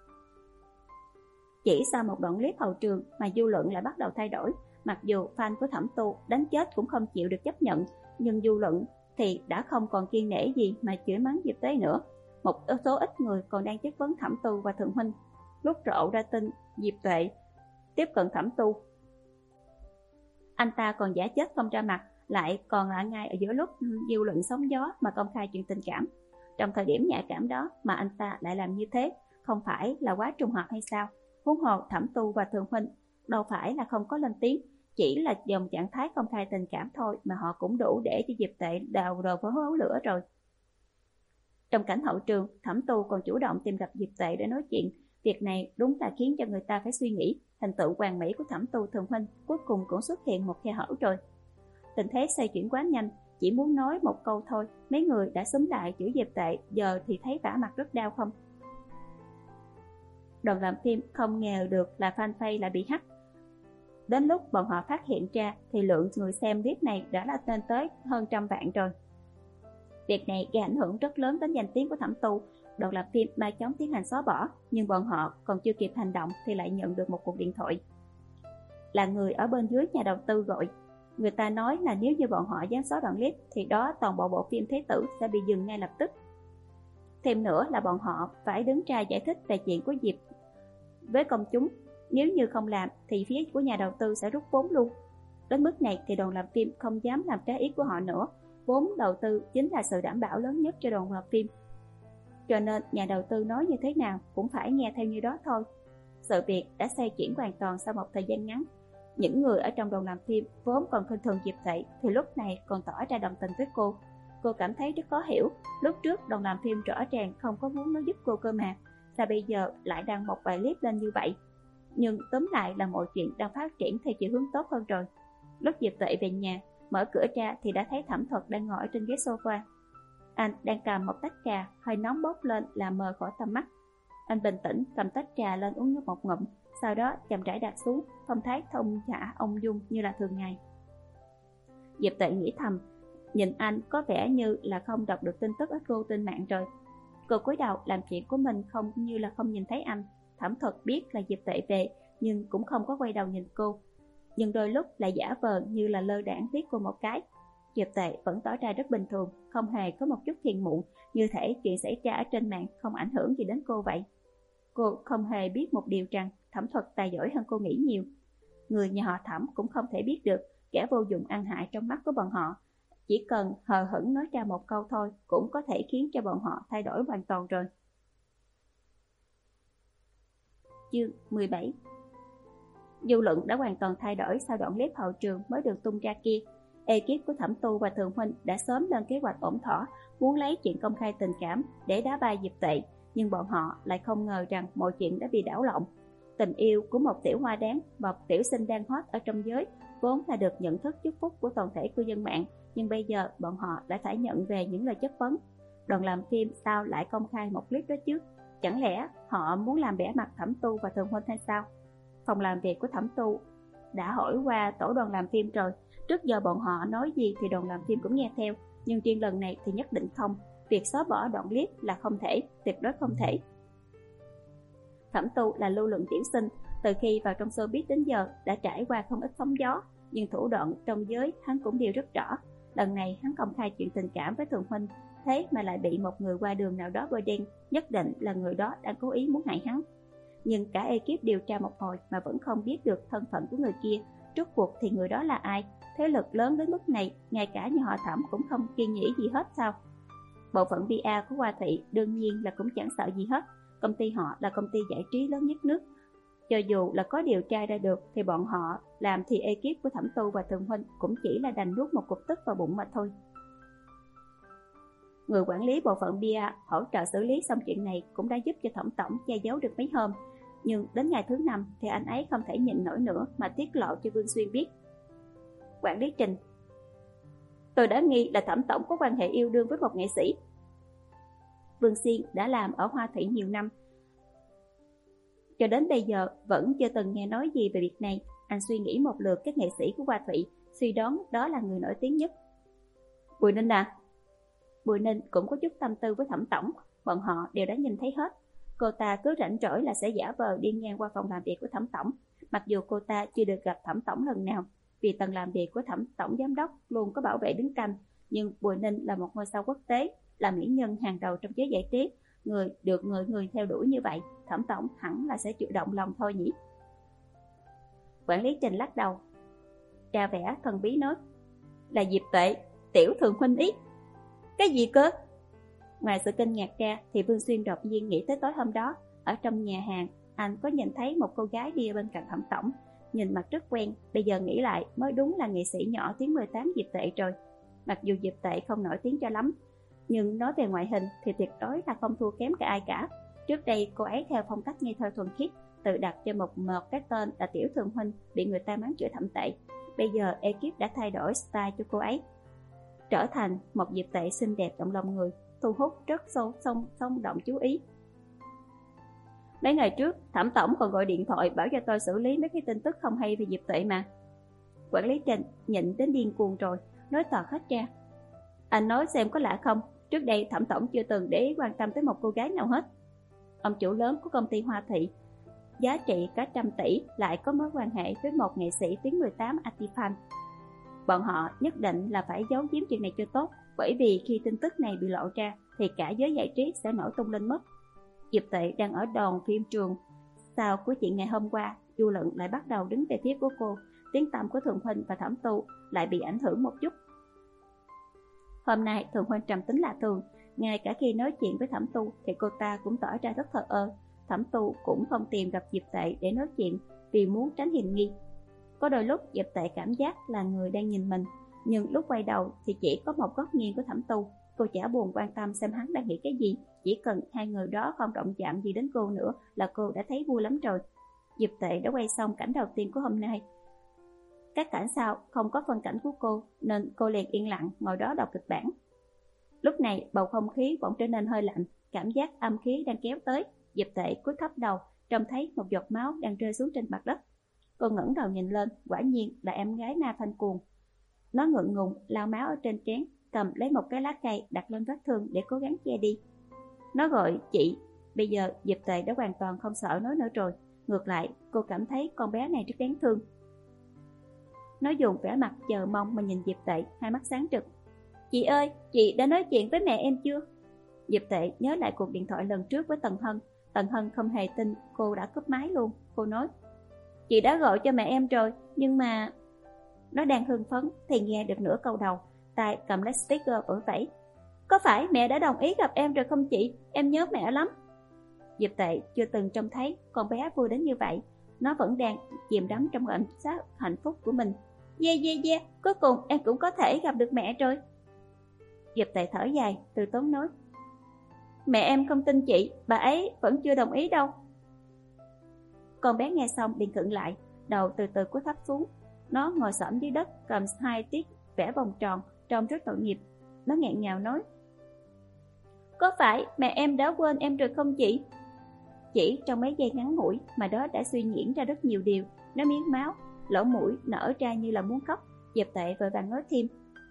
Chỉ sau một đoạn clip hậu trường mà dư luận lại bắt đầu thay đổi. Mặc dù fan của Thẩm Tu đánh chết cũng không chịu được chấp nhận, nhưng dư luận thì đã không còn kiên nể gì mà chửi mắng Diệp Tệ nữa. Một số ít người còn đang chất vấn Thẩm Tu và Thường huynh. Lúc rộ ra tin Diệp Tệ tiếp cận Thẩm Tu, anh ta còn giả chết không ra mặt, lại còn lại ngay ở giữa lúc dư luận sóng gió mà công khai chuyện tình cảm. Trong thời điểm nhạy cảm đó mà anh ta lại làm như thế, không phải là quá trùng hợp hay sao? Huống hồ Thẩm Tu và Thường huynh đâu phải là không có lên tiếng, chỉ là dòng trạng thái công khai tình cảm thôi mà họ cũng đủ để cho Diệp Tệ đào đầu vào hố lửa rồi. Trong cảnh hậu trường, Thẩm Tu còn chủ động tìm gặp Diệp Tệ để nói chuyện. Việc này đúng là khiến cho người ta phải suy nghĩ, hình tượng hoàn mỹ của Thẩm Tu Thường huynh cuối cùng cũng xuất hiện một khe hở rồi. Tình thế xoay chuyển quá nhanh, chỉ muốn nói một câu thôi, mấy người đã xúm lại chửi Diệp Tệ, giờ thì thấy vả mặt rất đau không? Đoàn làm phim không ngờ được là fanpage lại bị hack. Đến lúc bọn họ phát hiện ra thì lượng người xem clip này đã là lên tới hơn trăm vạn rồi. Việc này gây ảnh hưởng rất lớn đến danh tiếng của Thẩm Tu. Đoàn làm phim mau chóng tiến hành xóa bỏ, nhưng bọn họ còn chưa kịp hành động thì lại nhận được một cuộc điện thoại. Là người ở bên dưới nhà đầu tư gọi. Người ta nói là nếu như bọn họ dám xóa đoạn clip thì đó toàn bộ bộ phim Thế Tử sẽ bị dừng ngay lập tức. Thêm nữa là bọn họ phải đứng ra giải thích về chuyện của Diệp với công chúng. Nếu như không làm thì phía của nhà đầu tư sẽ rút vốn luôn. Đến mức này thì đoàn làm phim không dám làm trái ý của họ nữa. Vốn đầu tư chính là sự đảm bảo lớn nhất cho đoàn làm phim. Cho nên nhà đầu tư nói như thế nào cũng phải nghe theo như đó thôi. Sự việc đã xoay chuyển hoàn toàn sau một thời gian ngắn. Những người ở trong đoàn làm phim vốn còn khinh thường Diệp Tệ thì lúc này còn tỏ ra đồng tình với cô. Cô cảm thấy rất khó hiểu. Lúc trước đoàn làm phim rõ ràng không có muốn nói giúp cô cơ mà, sao bây giờ lại đăng một bài clip lên như vậy? Nhưng tóm lại là mọi chuyện đang phát triển theo chiều hướng tốt hơn rồi. Lúc Diệp Tệ về nhà, mở cửa ra thì đã thấy Thẩm Thuật đang ngồi trên ghế sofa. Anh đang cầm một tách trà, hơi nóng bốc lên làm mờ khỏi tầm mắt. Anh bình tĩnh cầm tách trà lên uống nước một ngụm, sau đó chậm rãi đặt xuống, phong thái thông thả ung dung như là thường ngày. Diệp Tệ nghĩ thầm, nhìn anh có vẻ như là không đọc được tin tức ở cô trên mạng rồi. Cô cúi đầu làm chuyện của mình không như là không nhìn thấy anh. Thẩm Thuật biết là Diệp Tệ về nhưng cũng không có quay đầu nhìn cô, nhưng đôi lúc lại giả vờ như là lơ đãng liếc cô một cái. Diệp Tệ vẫn tỏ ra rất bình thường, không hề có một chút phiền muộn, như thể chuyện xảy ra ở trên mạng không ảnh hưởng gì đến cô vậy. Cô không hề biết một điều rằng Thẩm Thuật tài giỏi hơn cô nghĩ nhiều. Người nhà họ Thẩm cũng không thể biết được kẻ vô dụng ăn hại trong mắt của bọn họ. Chỉ cần hờ hững nói ra một câu thôi cũng có thể khiến cho bọn họ thay đổi hoàn toàn rồi. Chương mười bảy. Dư luận đã hoàn toàn thay đổi sau đoạn clip hậu trường mới được tung ra kia. Ekip của Thẩm Tu và Thường Huynh đã sớm lên kế hoạch ổn thỏa, muốn lấy chuyện công khai tình cảm để đá bay Diệp Tệ, nhưng bọn họ lại không ngờ rằng mọi chuyện đã bị đảo lộn. Tình yêu của một tiểu hoa đáng, một tiểu sinh đang hot ở trong giới, vốn là được nhận thức chúc phúc của toàn thể cư dân mạng, nhưng bây giờ bọn họ đã phải nhận về những lời chất vấn. Đoàn làm phim sao lại công khai một clip đó chứ? Chẳng lẽ họ muốn làm bẽ mặt Thẩm Tu và Thường Huynh hay sao? Phòng làm việc của Thẩm Tu đã hỏi qua tổ đoàn làm phim rồi. Trước giờ bọn họ nói gì thì đoàn làm phim cũng nghe theo, nhưng riêng lần này thì nhất định không. Việc xóa bỏ đoạn clip là không thể, tuyệt đối không thể. Thẩm Tu là lưu lượng tiểu sinh, từ khi vào trong showbiz đến giờ đã trải qua không ít sóng gió, nhưng thủ đoạn trong giới hắn cũng đều rất rõ. Lần này hắn công khai chuyện tình cảm với Thường Huynh, thế mà lại bị một người qua đường nào đó bôi đen, nhất định là người đó đang cố ý muốn hại hắn. Nhưng cả ekip điều tra một hồi mà vẫn không biết được thân phận của người kia. Rốt cuộc thì người đó là ai? Thế lực lớn đến mức này, ngay cả nhà họ Thẩm cũng không kiên nhẫn gì hết sao? Bộ phận pê e của Hoa Thị đương nhiên là cũng chẳng sợ gì hết. Công ty họ là công ty giải trí lớn nhất nước. Cho dù là có điều tra ra được thì bọn họ làm thì ekip của Thẩm Tu và Thường Huynh cũng chỉ là đành nuốt một cục tức vào bụng mà thôi. Người quản lý bộ phận pê e hỗ trợ xử lý xong chuyện này cũng đã giúp cho Thẩm Tổng che giấu được mấy hôm. Nhưng đến ngày thứ năm thì anh ấy không thể nhịn nổi nữa mà tiết lộ cho Vương Xuyên biết. Quản lý Trình: tôi đã nghi là Thẩm Tổng có quan hệ yêu đương với một nghệ sĩ. Vương Xuyên đã làm ở Hoa Thị nhiều năm, cho đến bây giờ vẫn chưa từng nghe nói gì về việc này. Anh suy nghĩ một lượt các nghệ sĩ của Hoa Thị, suy đoán đó là người nổi tiếng nhất. Bùi Ninh à? Bùi Ninh cũng có chút tâm tư với Thẩm Tổng, bọn họ đều đã nhìn thấy hết. Cô ta cứ rảnh rỗi là sẽ giả vờ đi ngang qua phòng làm việc của Thẩm Tổng, mặc dù cô ta chưa được gặp Thẩm Tổng lần nào, vì tầng làm việc của Thẩm Tổng giám đốc luôn có bảo vệ đứng canh. Nhưng Bùi Ninh là một ngôi sao quốc tế, là mỹ nhân hàng đầu trong giới giải trí, người được người người theo đuổi như vậy, Thẩm Tổng hẳn là sẽ chủ động lòng thôi nhỉ. Quản lý Trình lắc đầu, ra vẻ thần bí nói, là Diệp Tệ, tiểu Thường Huynh ý. Cái gì cơ? Ngoài sự kinh ngạc ra thì Vương Xuyên đột nhiên nghĩ tới tối hôm đó ở trong nhà hàng, anh có nhìn thấy một cô gái đi bên cạnh Thẩm Tổng, nhìn mặt rất quen. Bây giờ nghĩ lại mới đúng là nghệ sĩ nhỏ tiếng mười tám Diệp Tệ rồi. Mặc dù Diệp Tệ không nổi tiếng cho lắm, nhưng nói về ngoại hình thì tuyệt đối là không thua kém cả ai cả. Trước đây cô ấy theo phong cách ngây thơ thuần khiết, tự đặt cho một một cái tên là tiểu Thường Huynh, bị người ta mắng chửi thậm tệ. Bây giờ ekip đã thay đổi style cho cô ấy, trở thành một Diệp Tệ xinh đẹp động lòng người, thu hút rất sâu sông sông động chú ý. Mấy ngày trước Thẩm Tổng còn gọi điện thoại bảo cho tôi xử lý mấy cái tin tức không hay về Diệp Tệ mà. Quản lý Trình nhịn đến điên cuồng rồi, nói toạc hết ra. Anh nói xem có lạ không, trước đây Thẩm Tổng chưa từng để ý quan tâm tới một cô gái nào hết. Ông chủ lớn của công ty Hoa Thị, giá trị cả trăm tỷ, lại có mối quan hệ với một nghệ sĩ tiếng mười tám Atifan. Bọn họ nhất định là phải giấu giếm chuyện này cho tốt, bởi vì khi tin tức này bị lộ ra thì cả giới giải trí sẽ nổi tung lên mất. Diệp Tệ đang ở đoàn phim trường. Sau của chuyện ngày hôm qua, dư luận lại bắt đầu đứng về phía của cô. Tiếng tăm của Thường Huynh và Thẩm Tu lại bị ảnh hưởng một chút. Hôm nay Thường Huynh trầm tính lạ thường, ngay cả khi nói chuyện với Thẩm Tu thì cô ta cũng tỏ ra rất thờ ơ. Thẩm Tu cũng không tìm gặp Diệp Tệ để nói chuyện vì muốn tránh hiềm nghi. Có đôi lúc Diệp Tệ cảm giác là người đang nhìn mình, nhưng lúc quay đầu thì chỉ có một góc nghiêng của Thẩm Tu. Cô chả buồn quan tâm xem hắn đang nghĩ cái gì, chỉ cần hai người đó không động chạm gì đến cô nữa là cô đã thấy vui lắm rồi. Diệp Tệ đã quay xong cảnh đầu tiên của hôm nay. Các cảnh sau không có phân cảnh của cô nên cô liền yên lặng ngồi đó đọc kịch bản. Lúc này bầu không khí bỗng trở nên hơi lạnh, cảm giác âm khí đang kéo tới. Diệp Tệ cúi thấp đầu, trông thấy một giọt máu đang rơi xuống trên mặt đất. Cô ngẩng đầu nhìn lên, quả nhiên là em gái Ma Thanh Cuồng. Nó ngượng ngùng lau máu ở trên trán, cầm lấy một cái lá cây đặt lên vết thương để cố gắng che đi. Nó gọi chị. Bây giờ Diệp Tệ đã hoàn toàn không sợ nó nữa rồi. Ngược lại, cô cảm thấy con bé này rất đáng thương. Nó dùng vẻ mặt chờ mong mà nhìn Diệp Tệ, hai mắt sáng rực. Chị ơi, chị đã nói chuyện với mẹ em chưa? Diệp Tệ nhớ lại cuộc điện thoại lần trước với Tần Hân. Tần Hân không hề tin cô đã cúp máy luôn. Cô nói, chị đã gọi cho mẹ em rồi, nhưng mà... Nó đang hưng phấn thì nghe được nửa câu đầu, tay cầm lấy speaker vỗ vẫy. Có phải mẹ đã đồng ý gặp em rồi không chị? Em nhớ mẹ lắm. Diệp Tệ chưa từng trông thấy con bé vui đến như vậy. Nó vẫn đang chìm đắm trong cảm giác hạnh phúc của mình. Yeah yeah yeah, cuối cùng em cũng có thể gặp được mẹ rồi. Diệp Tệ thở dài, từ tốn nói, mẹ em không tin chị, bà ấy vẫn chưa đồng ý đâu. Con bé nghe xong liền khựng lại, đầu từ từ cúi thấp xuống. Nó ngồi xổm dưới đất, cầm hai tiết vẽ vòng tròn, trông rất tội nghiệp. Nó nghẹn ngào nói, có phải mẹ em đã quên em rồi không chị? Chỉ trong mấy giây ngắn ngủi mà đó đã suy diễn ra rất nhiều điều. Nó miếng máu, lỗ mũi nở ra như là muốn khóc. Diệp Tệ vội vàng nói thêm,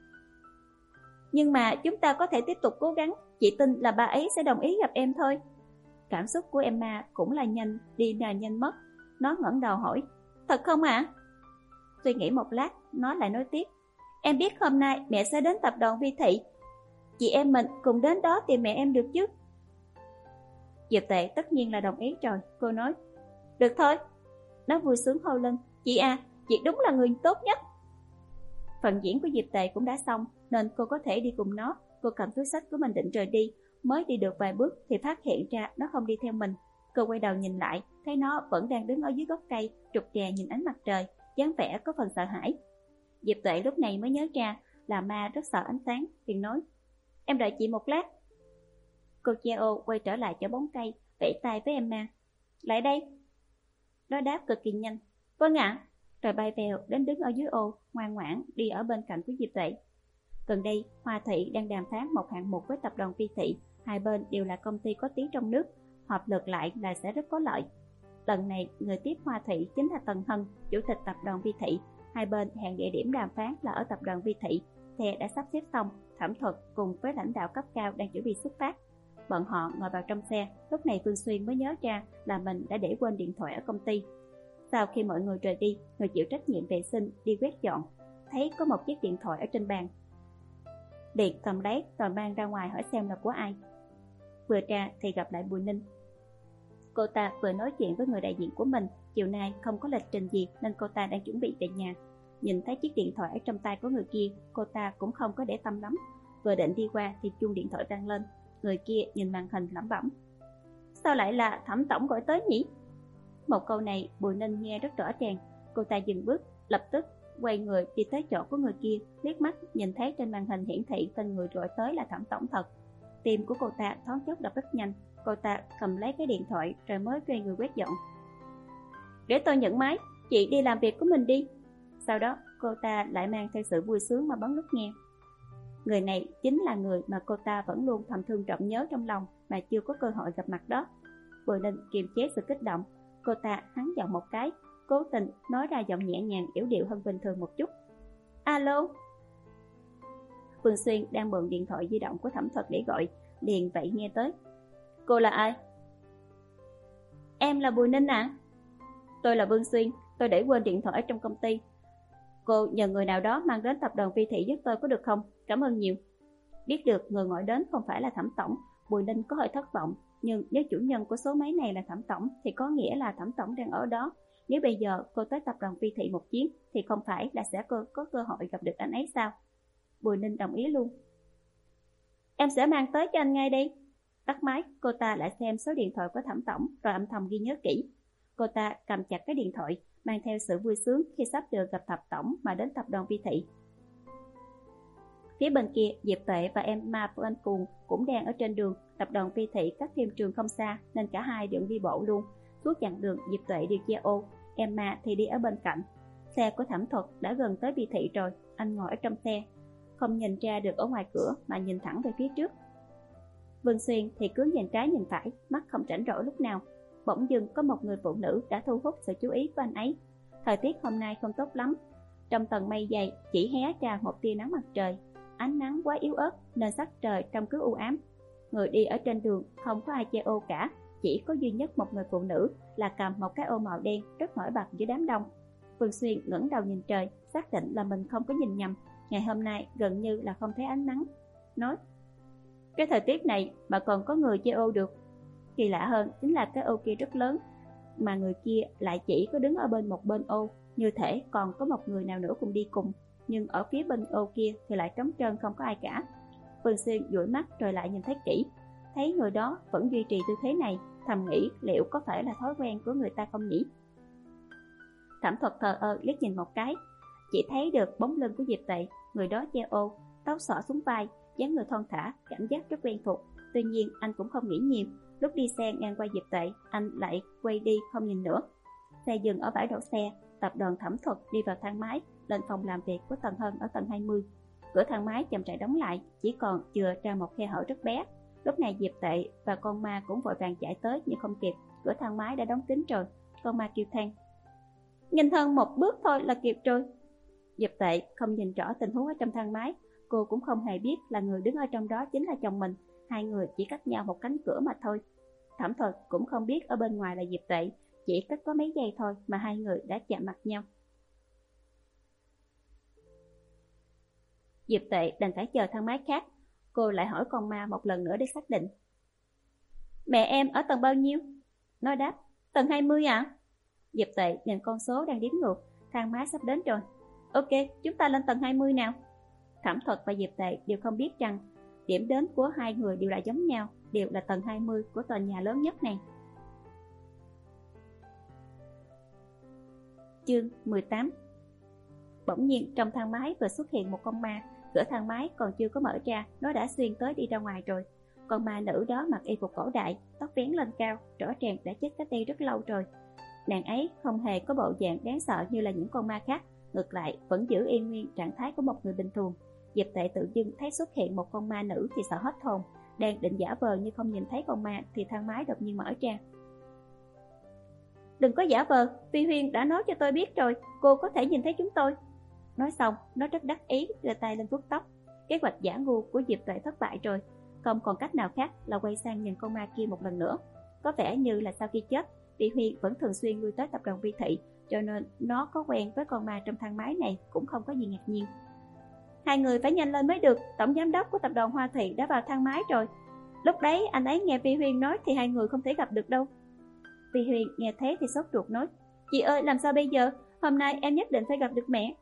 nhưng mà chúng ta có thể tiếp tục cố gắng. Chị tin là bà ấy sẽ đồng ý gặp em thôi. Cảm xúc của Emma cũng là nhanh đi là nhanh mất. Nó ngẩng đầu hỏi, thật không ạ? À? Suy nghĩ một lát, nó lại nói tiếp, em biết hôm nay mẹ sẽ đến tập đoàn Vi Thị. Chị em mình cùng đến đó tìm mẹ em được chứ? Diệp Tệ tất nhiên là đồng ý rồi. Cô nói, được thôi. Nó vui sướng hô lên, chị à, chị đúng là người tốt nhất. Phần diễn của Diệp Tệ cũng đã xong nên cô có thể đi cùng nó. Cô cầm túi xách của mình định rời đi. Mới đi được vài bước thì phát hiện ra nó không đi theo mình. Cô quay đầu nhìn lại, thấy nó vẫn đang đứng ở dưới gốc cây, rụt rè nhìn ánh mặt trời, dáng vẻ có phần sợ hãi. Diệp Tuệ lúc này mới nhớ ra là ma rất sợ ánh sáng, liền nói, em đợi chị một lát. Cô che ô quay trở lại chỗ bóng cây, vẫy tay với Emma, lại đây. Nó đáp cực kỳ nhanh, vâng ạ, rồi bay vèo đến đứng ở dưới ô, ngoan ngoãn đi ở bên cạnh của Diệp Tuệ. Gần đây, Hoa Thị đang đàm phán một hạng mục với tập đoàn Vi Thị, hai bên đều là công ty có tiếng trong nước, hợp lực lại là sẽ rất có lợi. Lần này, người tiếp Hoa Thị chính là Tần Hân, chủ tịch tập đoàn Vi Thị. Hai bên hẹn địa điểm đàm phán là ở tập đoàn Vi Thị. Xe đã sắp xếp xong, Thẩm Thuật cùng với lãnh đạo cấp cao đang chuẩn bị xuất phát. Bọn họ ngồi vào trong xe, lúc này Phương Xuyên mới nhớ ra là mình đã để quên điện thoại ở công ty. Sau khi mọi người rời đi, người chịu trách nhiệm vệ sinh đi quét dọn, thấy có một chiếc điện thoại ở trên bàn. Liền cầm lấy rồi mang ra ngoài hỏi xem là của ai. Vừa ra thì gặp lại Bùi Ninh. Cô ta vừa nói chuyện với người đại diện của mình, chiều nay không có lịch trình gì nên cô ta đang chuẩn bị về nhà. Nhìn thấy chiếc điện thoại ở trong tay của người kia, cô ta cũng không có để tâm lắm. Vừa định đi qua thì chuông điện thoại vang lên. Người kia nhìn màn hình lẩm bẩm, sao lại là Thẩm tổng gọi tới nhỉ? Một câu này Bùi Ninh nghe rất rõ ràng. Cô ta dừng bước, lập tức quay người đi tới chỗ của người kia, liếc mắt nhìn thấy trên màn hình hiển thị tên người gọi tới là Thẩm tổng thật. Tim của cô ta thoáng chốc đập rất nhanh. Cô ta cầm lấy cái điện thoại rồi mới quay người quét dọn. Để tôi nhận máy, chị đi làm việc của mình đi. Sau đó cô ta lại mang theo sự vui sướng mà bấm nút nghe. Người này chính là người mà cô ta vẫn luôn thầm thương trọng nhớ trong lòng mà chưa có cơ hội gặp mặt đó. Bùi Ninh kiềm chế sự kích động. Cô ta hắn giọng một cái, cố tình nói ra giọng nhẹ nhàng yểu điệu hơn bình thường một chút. Alo. Phương Xuyên đang mượn điện thoại di động của Thẩm Thuật để gọi, liền vậy nghe tới. Cô là ai? Em là Bùi Ninh ạ. À? Tôi là Vương Xuyên, tôi để quên điện thoại ở trong công ty. Cô nhờ người nào đó mang đến tập đoàn Vi Thị giúp tôi có được không? Cảm ơn nhiều. Biết được người gọi đến không phải là Thẩm tổng, Bùi Ninh có hơi thất vọng. Nhưng nếu chủ nhân của số máy này là Thẩm tổng thì có nghĩa là Thẩm tổng đang ở đó. Nếu bây giờ cô tới tập đoàn Vi Thị một chuyến thì không phải là sẽ có, có cơ hội gặp được anh ấy sao? Bùi Ninh đồng ý luôn. Em sẽ mang tới cho anh ngay đây. Tắt máy, cô ta lại xem số điện thoại của Thẩm tổng rồi âm thầm ghi nhớ kỹ. Cô ta cầm chặt cái điện thoại, mang theo sự vui sướng khi sắp được gặp Thẩm tổng mà đến tập đoàn Vi Thị. Phía bên kia, Diệp Tuệ và Emma Văn Cuồng cũng đang ở trên đường. Tập đoàn Vi Thị cách phim trường không xa nên cả hai đều đi bộ luôn. Suốt chặng đường, Diệp Tuệ đi che ô, Emma thì đi ở bên cạnh. Xe của Thẩm Thuật đã gần tới Vi Thị rồi. Anh ngồi ở trong xe, không nhìn ra được ở ngoài cửa mà nhìn thẳng về phía trước. Vương Xuyên thì cứ nhìn trái nhìn phải, mắt không rảnh rỗi lúc nào. Bỗng dưng có một người phụ nữ đã thu hút sự chú ý của anh ấy. Thời tiết hôm nay không tốt lắm, trong tầng mây dày chỉ hé ra một tia nắng mặt trời. Ánh nắng quá yếu ớt nên sắc trời trông cứ u ám. Người đi ở trên đường không có ai che ô cả, chỉ có duy nhất một người phụ nữ là cầm một cái ô màu đen rất nổi bật giữa đám đông. Vương Xuyên ngẩng đầu nhìn trời, xác định là mình không có nhìn nhầm. Ngày hôm nay gần như là không thấy ánh nắng. Nói, cái thời tiết này mà còn có người che ô được. Kỳ lạ hơn chính là cái ô kia rất lớn, mà người kia lại chỉ có đứng ở bên một bên ô, như thể còn có một người nào nữa cùng đi cùng. Nhưng ở phía bên ô kia thì lại trống trơn không có ai cả. Vương Xuyên dụi mắt rồi lại nhìn thấy kỹ, thấy người đó vẫn duy trì tư thế này, thầm nghĩ liệu có phải là thói quen của người ta không nhỉ. Thẩm Thuật thờ ơ liếc nhìn một cái, chỉ thấy được bóng lưng của Diệp Tuệ. Người đó che ô, tóc xõa xuống vai, dáng người thon thả, cảm giác rất quen thuộc. Tuy nhiên anh cũng không nghĩ nhiều. Lúc đi xe ngang qua Diệp Tuệ, anh lại quay đi không nhìn nữa. Xe dừng ở bãi đổ xe. Tập đoàn Thẩm Thuật đi vào thang máy lên phòng làm việc của Tần Hân ở tầng hai mươi. Cửa thang máy chậm rãi đóng lại, chỉ còn chừa ra một khe hở rất bé. Lúc này Diệp Tuệ và con ma cũng vội vàng chạy tới nhưng không kịp, cửa thang máy đã đóng kín rồi. Con ma kêu than, nhanh hơn một bước thôi là kịp rồi. Diệp Tuệ không nhìn rõ tình huống ở trong thang máy, cô cũng không hề biết là người đứng ở trong đó chính là chồng mình. Hai người chỉ cách nhau một cánh cửa mà thôi. Thẩm Thuật cũng không biết ở bên ngoài là Diệp Tuệ, chỉ cách có mấy giây thôi mà hai người đã chạm mặt nhau. Diệp Tuệ đành phải chờ thang máy khác. Cô lại hỏi con ma một lần nữa để xác định. Mẹ em ở tầng bao nhiêu? Nó đáp, tầng hai mươi ạ. À? Diệp Tuệ nhìn con số đang đếm ngược, thang máy sắp đến rồi. Ok, chúng ta lên tầng hai mươi nào. Thẩm Thuật và Diệp Tuệ đều không biết rằng điểm đến của hai người đều là giống nhau, đều là tầng hai mươi của tòa nhà lớn nhất này. Chương mười tám. Bỗng nhiên trong thang máy vừa xuất hiện một con ma. Cửa thang máy còn chưa có mở ra, nó đã xuyên tới đi ra ngoài rồi. Con ma nữ đó mặc y phục cổ đại, tóc vén lên cao, rõ ràng đã chết cách đây rất lâu rồi. Nàng ấy không hề có bộ dạng đáng sợ như là những con ma khác, ngược lại vẫn giữ yên nguyên trạng thái của một người bình thường. Diệp Tuệ tự dưng thấy xuất hiện một con ma nữ thì sợ hết hồn, đang định giả vờ như không nhìn thấy con ma thì thang máy đột nhiên mở ra. Đừng có giả vờ, Phi Huyên đã nói cho tôi biết rồi, cô có thể nhìn thấy chúng tôi. Nói xong, nó rất đắc ý giơ tay lên vuốt tóc. Kế hoạch giả ngu của Diệp Tuệ thất bại rồi, không còn cách nào khác là quay sang nhìn con ma kia một lần nữa. Có vẻ như là sau khi chết, Phi Huyên vẫn thường xuyên lui tới tập đoàn Vi Thị, cho nên nó có quen với con ma trong thang máy này cũng không có gì ngạc nhiên. Hai người phải nhanh lên mới được, tổng giám đốc của tập đoàn Hoa Thị đã vào thang máy rồi. Lúc đấy anh ấy nghe Phi Huyên nói thì hai người không thể gặp được đâu. Phi Huyên nghe thế thì sốt ruột nói, chị ơi làm sao bây giờ, hôm nay em nhất định phải gặp được mẹ.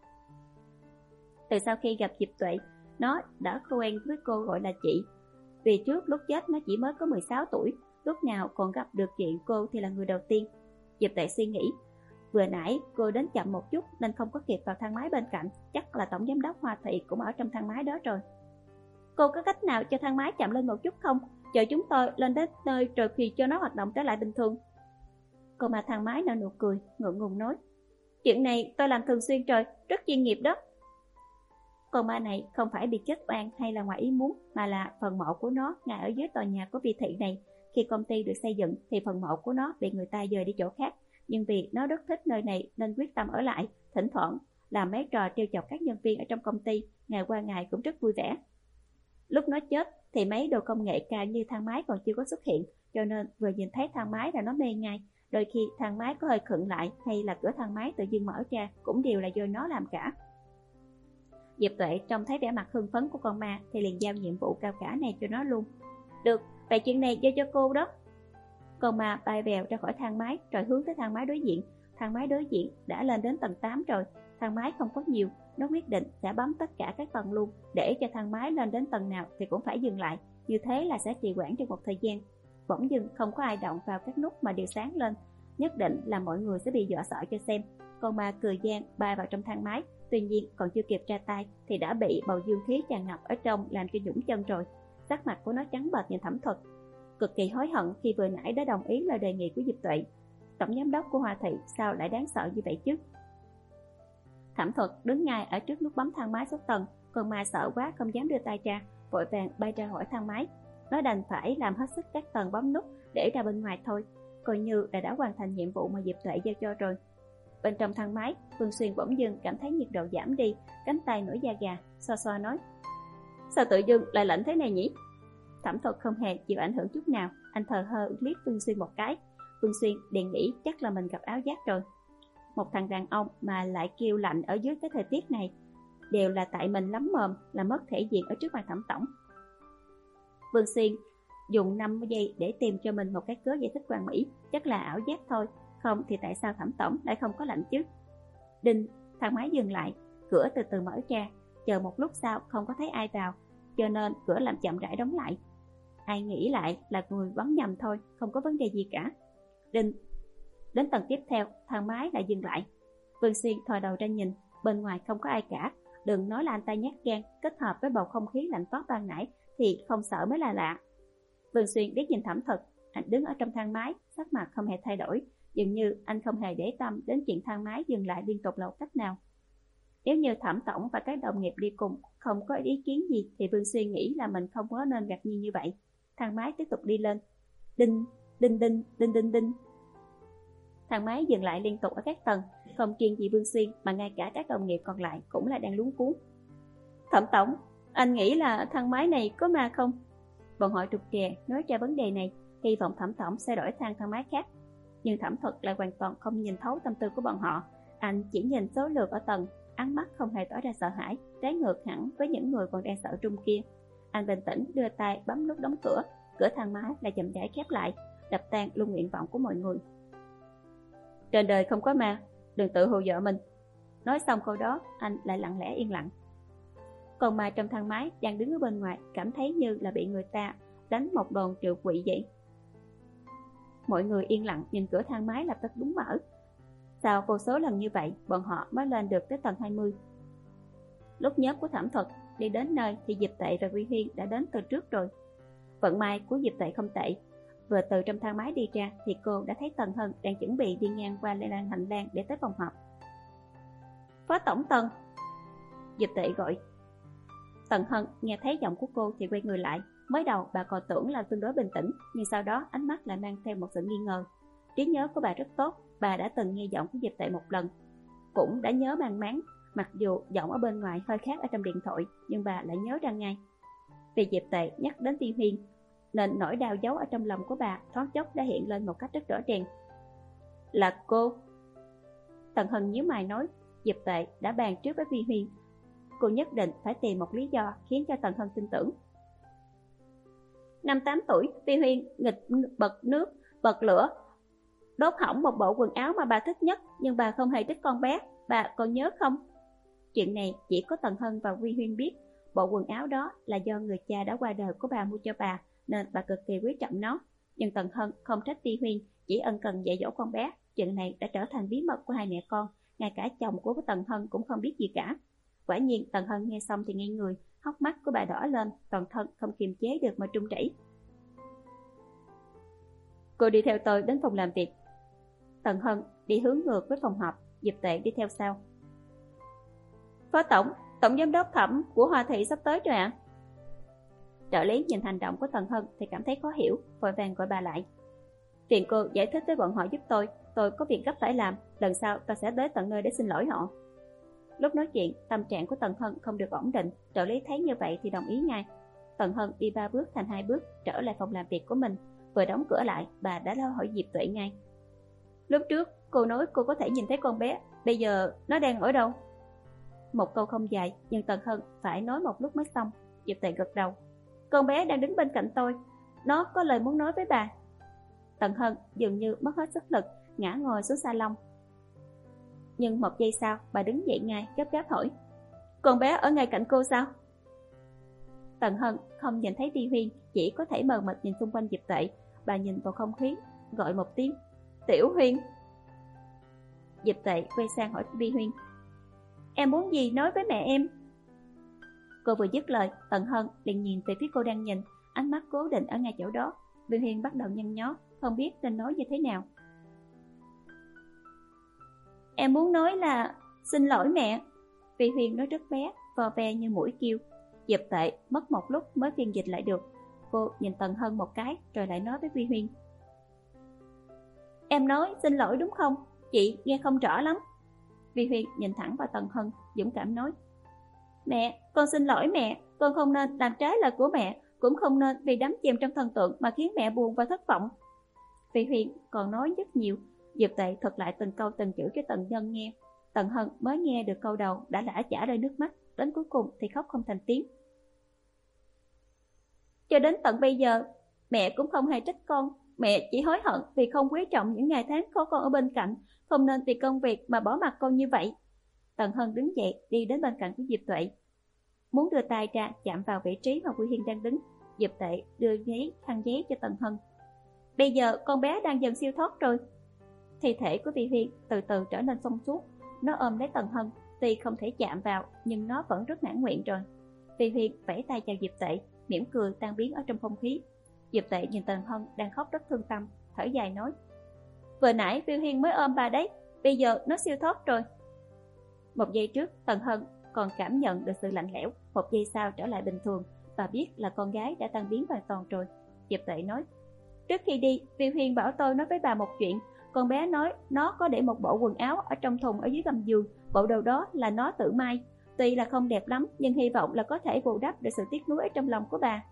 Từ sau khi gặp Diệp Tuệ, nó đã quen với cô gọi là chị. Vì trước lúc chết nó chỉ mới có mười sáu tuổi, lúc nào còn gặp được chuyện cô thì là người đầu tiên. Diệp Tuệ suy nghĩ, vừa nãy cô đến chậm một chút nên không có kịp vào thang máy bên cạnh, chắc là tổng giám đốc Hoa Thị cũng ở trong thang máy đó rồi. Cô có cách nào cho thang máy chậm lên một chút không? Chờ chúng tôi lên đến nơi rồi thì cho nó hoạt động trở lại bình thường. Cô mà thang máy nở nụ cười, ngượng ngùng nói, chuyện này tôi làm thường xuyên rồi, rất chuyên nghiệp đó. Con ma này không phải bị chết oan hay là ngoài ý muốn, mà là phần mộ của nó ngay ở dưới tòa nhà của Vi Thị này. Khi công ty được xây dựng thì phần mộ của nó bị người ta dời đi chỗ khác, nhưng vì nó rất thích nơi này nên quyết tâm ở lại, thỉnh thoảng làm mấy trò trêu chọc các nhân viên ở trong công ty, ngày qua ngày cũng rất vui vẻ. Lúc nó chết thì mấy đồ công nghệ cao như thang máy còn chưa có xuất hiện, cho nên vừa nhìn thấy thang máy là nó mê ngay. Đôi khi thang máy có hơi khựng lại hay là cửa thang máy tự dưng mở ra cũng đều là do nó làm cả. Diệp Tuệ trông thấy vẻ mặt hưng phấn của con ma thì liền giao nhiệm vụ cao cả này cho nó luôn. Được, vậy chuyện này giao cho cô đó. Con ma bay bèo ra khỏi thang máy rồi hướng tới thang máy đối diện. Thang máy đối diện đã lên đến tầng tám rồi. Thang máy không có nhiều, nó quyết định sẽ bấm tất cả các tầng luôn, để cho thang máy lên đến tầng nào thì cũng phải dừng lại. Như thế là sẽ trì hoãn trong một thời gian. Bỗng dưng không có ai động vào các nút mà đều sáng lên, nhất định là mọi người sẽ bị dọa sợ cho xem. Con ma cười gian bay vào trong thang máy, tuy nhiên còn chưa kịp ra tay thì đã bị bầu dương khí tràn ngập ở trong làm cho nhũn chân rồi. Sắc mặt của nó trắng bệch nhìn Thẩm Thuật, cực kỳ hối hận khi vừa nãy đã đồng ý lời đề nghị của Diệp Tuệ. Tổng giám đốc của Hoa Thị sao lại đáng sợ như vậy chứ? Thẩm Thuật đứng ngay ở trước nút bấm thang máy xuống tầng, con ma sợ quá không dám đưa tay ra, vội vàng bay ra khỏi thang máy. Nó đành phải làm hết sức các tầng bấm nút để ra bên ngoài thôi, coi như là đã hoàn thành nhiệm vụ mà Diệp Tuệ giao cho rồi. Bên trong thang máy, Vương Xuyên bỗng dưng cảm thấy nhiệt độ giảm đi, cánh tay nổi da gà, xoa xoa nói: sao tự dưng lại lạnh thế này nhỉ? Thẩm Thuật không hề chịu ảnh hưởng chút nào, anh thờ hơ liếc Vương Xuyên một cái. Vương Xuyên liền nghĩ chắc là mình gặp áo giáp rồi. Một thằng đàn ông mà lại kêu lạnh ở dưới cái thời tiết này, đều là tại mình lắm mồm, là mất thể diện ở trước mặt Thẩm tổng. Vương Xuyên dùng năm giây để tìm cho mình một cái cớ giải thích hoàn mỹ, chắc là ảo giác thôi, không thì tại sao Thẩm tổng lại không có lạnh chứ? Đinh, thang máy dừng lại, cửa từ từ mở ra, chờ một lúc sau không có thấy ai vào, cho nên cửa làm chậm rãi đóng lại. Ai nghĩ lại là người bấm nhầm thôi, không có vấn đề gì cả. Đinh, đến tầng tiếp theo, thang máy lại dừng lại. Vương Xuyên thò đầu ra nhìn, bên ngoài không có ai cả, đừng nói là anh ta nhát gan, kết hợp với bầu không khí lạnh toát ban nãy thì không sợ mới là lạ. Vương Xuyên liếc nhìn Thẩm Thuật, anh đứng ở trong thang máy, sắc mặt không hề thay đổi, dường như anh không hề để tâm đến chuyện thang máy dừng lại liên tục là một cách nào. Nếu như Thẩm tổng và các đồng nghiệp đi cùng không có ý kiến gì thì Vương Xuyên nghĩ là mình không có nên ngạc nhiên như vậy. Thang máy tiếp tục đi lên. Đinh, đinh đinh, đinh đinh đinh. Thang máy dừng lại liên tục ở các tầng, không riêng gì Vương Xuyên mà ngay cả các đồng nghiệp còn lại cũng là đang luống cuống. Thẩm tổng, anh nghĩ là thang máy này có ma không? Bọn họ trục trè nói ra vấn đề này, hy vọng Thẩm tổng sẽ đổi sang thang máy khác. Nhưng Thẩm Thuật lại hoàn toàn không nhìn thấu tâm tư của bọn họ. Anh chỉ nhìn số lượt ở tầng, ánh mắt không hề tỏ ra sợ hãi, trái ngược hẳn với những người còn đang sợ trung kia. Anh bình tĩnh đưa tay bấm nút đóng cửa, cửa thang máy lại chậm rãi khép lại, đập tan luôn nguyện vọng của mọi người. Trên đời không có ma, đừng tự hù dọa mình. Nói xong câu đó, anh lại lặng lẽ yên lặng. Còn ma trong thang máy đang đứng ở bên ngoài cảm thấy như là bị người ta đánh một đòn triệu quỷ vậy. Mọi người yên lặng nhìn cửa thang máy lập tức đúng mở. Sau vô số lần như vậy, bọn họ mới lên được tới tầng hai mươi. Lúc nhóm của Thẩm Thuật đi đến nơi thì Diệp Tệ và Quy Huyên đã đến từ trước rồi. Vận may của Diệp Tệ không tệ, vừa từ trong thang máy đi ra thì cô đã thấy Tần Hân đang chuẩn bị đi ngang qua lề lan hành lang để tới phòng họp. Phó tổng Tần, Diệp Tệ gọi. Tần Hân nghe thấy giọng của cô thì quay người lại. Mới đầu bà còn tưởng là tương đối bình tĩnh, nhưng sau đó ánh mắt lại mang theo một sự nghi ngờ. Trí nhớ của bà rất tốt, bà đã từng nghe giọng của Diệp Tệ một lần, cũng đã nhớ mang máng. Mặc dù giọng ở bên ngoài hơi khác ở trong điện thoại, nhưng bà lại nhớ ra ngay. Vì Diệp Tệ nhắc đến Tiêu Huyên, nên nỗi đau giấu ở trong lòng của bà thoáng chốc đã hiện lên một cách rất rõ ràng. Là cô? Tần Hân nhíu mày nói. Diệp Tệ đã bàn trước với Vi Huyên, cô nhất định phải tìm một lý do khiến cho Tần Hân tin tưởng. Năm tám tuổi, Vi Huyên nghịch bật nước, bật lửa, đốt hỏng một bộ quần áo mà bà thích nhất, nhưng bà không hề thích con bé. Bà còn nhớ không? Chuyện này chỉ có Tần Hân và Vi Huyên biết. Bộ quần áo đó là do người cha đã qua đời của bà mua cho bà, nên bà cực kỳ quý trọng nó. Nhưng Tần Hân không trách Vi Huyên, chỉ ân cần dạy dỗ con bé. Chuyện này đã trở thành bí mật của hai mẹ con, ngay cả chồng của Tần Hân cũng không biết gì cả. Quả nhiên Tần Hân nghe xong thì ngây người, hốc mắt của bà đỏ lên, toàn thân không kiềm chế được mà run rẩy. Cô đi theo tôi đến phòng làm việc. Tần Hân đi hướng ngược với phòng họp, Diệp Tệ đi theo sau. Phó tổng, tổng giám đốc Thẩm của Hoa Thị sắp tới rồi ạ. À? Trợ lý nhìn hành động của Tần Hân thì cảm thấy khó hiểu, vội vàng gọi bà lại. Phiền cô giải thích với bọn họ giúp tôi, tôi có việc gấp phải làm, lần sau tôi sẽ tới tận nơi để xin lỗi họ. Lúc nói chuyện, tâm trạng của Tần Hân không được ổn định, trợ lý thấy như vậy thì đồng ý ngay. Tần Hân đi ba bước thành hai bước, trở lại phòng làm việc của mình. Vừa đóng cửa lại, bà đã lo hỏi Diệp Tuệ ngay. Lúc trước, cô nói cô có thể nhìn thấy con bé, bây giờ nó đang ở đâu? Một câu không dài, nhưng Tần Hân phải nói một lúc mới xong. Diệp Tệ gật đầu. Con bé đang đứng bên cạnh tôi, nó có lời muốn nói với bà. Tần Hân dường như mất hết sức lực, ngã ngồi xuống salon. Nhưng một giây sau, bà đứng dậy ngay, gấp gáp hỏi, con bé ở ngay cạnh cô sao? Tần Hân không nhìn thấy Vi Huyên, chỉ có thể mờ mịt nhìn xung quanh Diệp Tệ. Bà nhìn vào không khí, gọi một tiếng, Tiểu Huyên. Diệp Tệ quay sang hỏi Vi Huyên, em muốn gì nói với mẹ em? Cô vừa dứt lời, Tần Hân liền nhìn về phía cô đang nhìn, ánh mắt cố định ở ngay chỗ đó. Vi Huyên bắt đầu nhăn nhó, không biết nên nói như thế nào. Em muốn nói là xin lỗi mẹ. Vi Huyên nói rất bé, vò ve như mũi kêu. Diệp Tệ mất một lúc mới phiên dịch lại được. Cô nhìn Tần Hân một cái rồi lại nói với Vi Huyên, em nói xin lỗi đúng không? Chị nghe không rõ lắm. Vi Huyên nhìn thẳng vào Tần Hân, dũng cảm nói, mẹ, con xin lỗi mẹ, con không nên làm trái lời của mẹ, cũng không nên vì đắm chìm trong thần tượng mà khiến mẹ buồn và thất vọng. Vi Huyên còn nói rất nhiều. Diệp Tệ thuật lại từng câu từng chữ cho Tần Hân nghe. Tần Hân mới nghe được câu đầu đã lã chả rơi nước mắt, đến cuối cùng thì khóc không thành tiếng. Cho đến tận bây giờ, mẹ cũng không hề trách con. Mẹ chỉ hối hận vì không quý trọng những ngày tháng có con ở bên cạnh, không nên vì công việc mà bỏ mặc con như vậy. Tần Hân đứng dậy đi đến bên cạnh của Diệp Tệ, muốn đưa tay ra chạm vào vị trí mà Vi Huyên đang đứng. Diệp Tệ đưa giấy khăn giấy cho Tần Hân. Bây giờ con bé đang dần siêu thoát rồi. Thi thể của Vi Huyên từ từ trở nên xông suốt. Nó ôm lấy Tần Hân, tuy không thể chạm vào nhưng nó vẫn rất mãn nguyện rồi. Vi Huyên vẫy tay chào Diệp Tệ, mỉm cười tan biến ở trong không khí. Diệp Tệ nhìn Tần Hân đang khóc rất thương tâm, thở dài nói, vừa nãy Vi Huyên mới ôm bà đấy, bây giờ nó siêu thoát rồi. Một giây trước Tần Hân còn cảm nhận được sự lạnh lẽo, một giây sau trở lại bình thường. Bà biết là con gái đã tan biến hoàn toàn rồi. Diệp Tệ nói, trước khi đi, Vi Huyên bảo tôi nói với bà một chuyện. Con bé nói nó có để một bộ quần áo ở trong thùng ở dưới gầm giường. Bộ đồ đó là nó tự may. Tuy là không đẹp lắm, nhưng hy vọng là có thể bù đắp được sự tiếc nuối ở trong lòng của bà.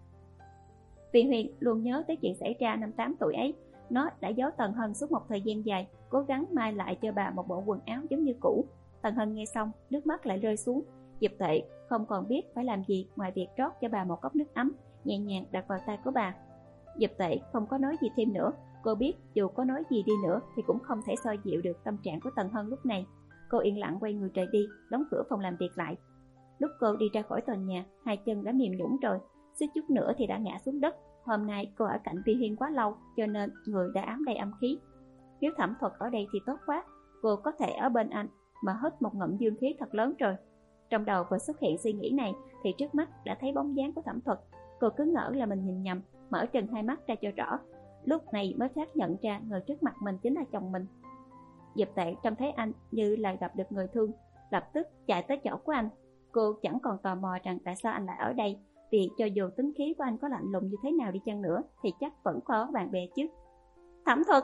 Vi Huyên luôn nhớ tới chuyện xảy ra năm tám tuổi ấy. Nó đã giấu Tần Hân suốt một thời gian dài, cố gắng may lại cho bà một bộ quần áo giống như cũ. Tần Hân nghe xong, nước mắt lại rơi xuống. Diệp Tệ không còn biết phải làm gì ngoài việc rót cho bà một cốc nước ấm, nhẹ nhàng đặt vào tay của bà. Diệp Tệ không có nói gì thêm nữa. Cô biết dù có nói gì đi nữa thì cũng không thể xoa dịu được tâm trạng của Tần Hân lúc này. Cô yên lặng quay người rời đi, đóng cửa phòng làm việc lại. Lúc cô đi ra khỏi tòa nhà, hai chân đã mềm nhũn rồi, suýt chút nữa thì đã ngã xuống đất. Hôm nay cô ở cạnh Vi Huyên quá lâu, cho nên người đã ám đầy âm khí. Nếu Thẩm Thuật ở đây thì tốt quá, cô có thể ở bên anh mà hít một ngụm dương khí thật lớn rồi. Trong đầu vừa xuất hiện suy nghĩ này thì trước mắt đã thấy bóng dáng của Thẩm Thuật. Cô cứ ngỡ là mình nhìn nhầm, mở trừng hai mắt ra cho rõ. Lúc này mới xác nhận ra người trước mặt mình chính là chồng mình. Diệp Tệ trông thấy anh như là gặp được người thương, lập tức chạy tới chỗ của anh. Cô chẳng còn tò mò rằng tại sao anh lại ở đây, vì cho dù tính khí của anh có lạnh lùng như thế nào đi chăng nữa thì chắc vẫn có bạn bè chứ. Thẩm Thuật!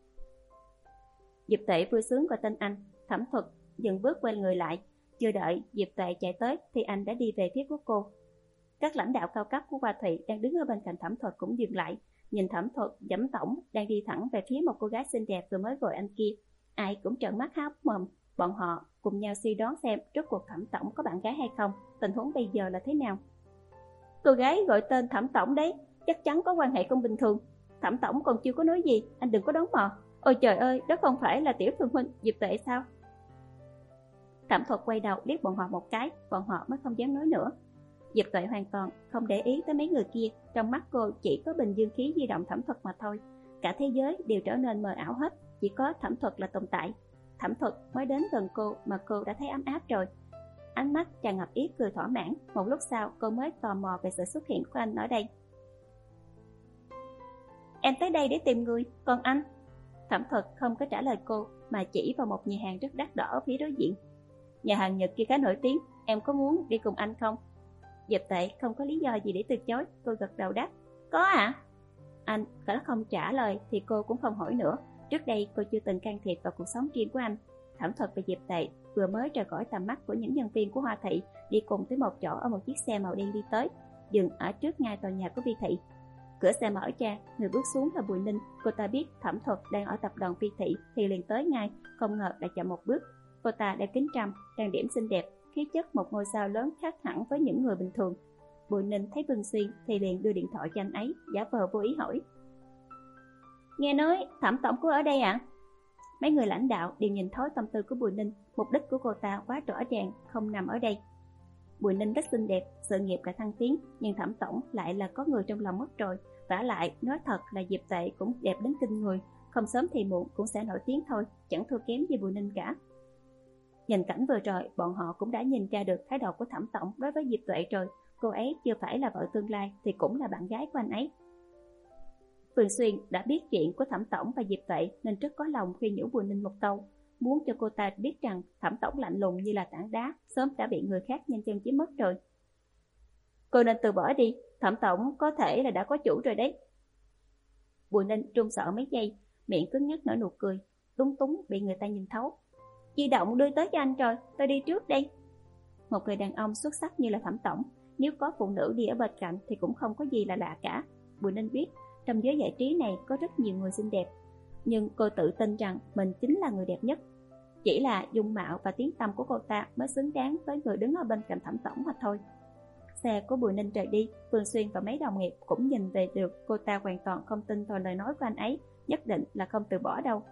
Diệp Tệ vui sướng gọi tên anh. Thẩm Thuật dừng bước quay người lại. Chưa đợi Diệp Tệ chạy tới thì anh đã đi về phía của cô. Các lãnh đạo cao cấp của Hoa Thị đang đứng ở bên cạnh Thẩm Thuật cũng dừng lại, nhìn Thẩm Thuật Giám tổng đang đi thẳng về phía một cô gái xinh đẹp vừa mới gọi anh kia. Ai cũng trợn mắt há mồm. Bọn họ cùng nhau suy đoán xem rốt cuộc Thẩm tổng có bạn gái hay không, tình huống bây giờ là thế nào. Cô gái gọi tên Thẩm tổng đấy, chắc chắn có quan hệ không bình thường. Thẩm tổng còn chưa có nói gì, anh đừng có đoán mò. Ôi trời ơi, đó không phải là tiểu thương huynh Diệp Tệ sao? Thẩm Thuật quay đầu liếc bọn họ một cái, bọn họ mới không dám nói nữa. Diệp Tuệ hoàn toàn không để ý tới mấy người kia, trong mắt cô chỉ có bình dương khí di động Thẩm Thuật mà thôi. Cả thế giới đều trở nên mờ ảo hết, chỉ có Thẩm Thuật là tồn tại. Thẩm Thuật mới đến gần cô mà cô đã thấy ấm áp rồi. Ánh mắt tràn ngập ý cười thỏa mãn. Một lúc sau cô mới tò mò về sự xuất hiện của anh ở đây. Em tới đây để tìm người, còn anh? Thẩm Thuật không có trả lời cô mà chỉ vào một nhà hàng rất đắt đỏ ở phía đối diện. Nhà hàng Nhật kia khá nổi tiếng, em có muốn đi cùng anh không? Diệp Tệ không có lý do gì để từ chối, cô gật đầu đáp, có ạ. À? Anh đã không trả lời thì cô cũng không hỏi nữa. Trước đây cô chưa từng can thiệp vào cuộc sống riêng của anh. Thẩm Thuật và Diệp Tệ vừa mới rời khỏi tầm mắt của những nhân viên của Hoa Thị, đi cùng tới một chỗ ở một chiếc xe màu đen đi tới, dừng ở trước ngay tòa nhà của Vi Thị. Cửa xe mở ra, người bước xuống là Bùi Ninh. Cô ta biết Thẩm Thuật đang ở tập đoàn Vi Thị thì liền tới ngay, không ngờ đã chậm một bước. Cô ta đeo kính râm, trang điểm xinh đẹp, khí chất một ngôi sao lớn khác hẳn với những người bình thường. Bùi Ninh thấy Vương Xuyên thì liền đưa điện thoại cho anh ấy, giả vờ vô ý hỏi: Nghe nói Thẩm tổng có ở đây ạ? À? Mấy người lãnh đạo đều nhìn thấu tâm tư của Bùi Ninh, mục đích của cô ta quá rõ ràng, không nằm ở đây. Bùi Ninh rất xinh đẹp, sự nghiệp là thăng tiến, nhưng Thẩm tổng lại là có người trong lòng mất rồi. Vả lại, nói thật là Diệp Tệ cũng đẹp đến kinh người, không sớm thì muộn cũng sẽ nổi tiếng thôi, chẳng thua kém gì Bùi Ninh cả. Nhìn cảnh vừa rồi, bọn họ cũng đã nhìn ra được thái độ của Thẩm tổng đối với Diệp Tuệ rồi. Cô ấy chưa phải là vợ tương lai thì cũng là bạn gái của anh ấy. Phương Xuyên đã biết chuyện của Thẩm tổng và Diệp Tuệ nên rất có lòng khuyên nhủ Bùi Ninh một câu, muốn cho cô ta biết rằng Thẩm tổng lạnh lùng như là tảng đá, sớm đã bị người khác nhanh chân chiếm mất rồi. Cô nên từ bỏ đi, Thẩm tổng có thể là đã có chủ rồi đấy. Bùi Ninh run sợ mấy giây, miệng cứng nhắc nở nụ cười, lúng túng bị người ta nhìn thấu. Di động đưa tới cho anh rồi, tôi đi trước đây. Một người đàn ông xuất sắc như là Thẩm tổng, nếu có phụ nữ đi ở bên cạnh thì cũng không có gì là lạ cả. Bùi Ninh biết trong giới giải trí này có rất nhiều người xinh đẹp, nhưng cô tự tin rằng mình chính là người đẹp nhất. Chỉ là dung mạo và tiếng tăm của cô ta mới xứng đáng với người đứng ở bên cạnh Thẩm tổng mà thôi. Xe của Bùi Ninh rời đi, Phương Xuyên và mấy đồng nghiệp cũng nhìn về được cô ta hoàn toàn không tin vào lời nói của anh ấy, nhất định là không từ bỏ đâu.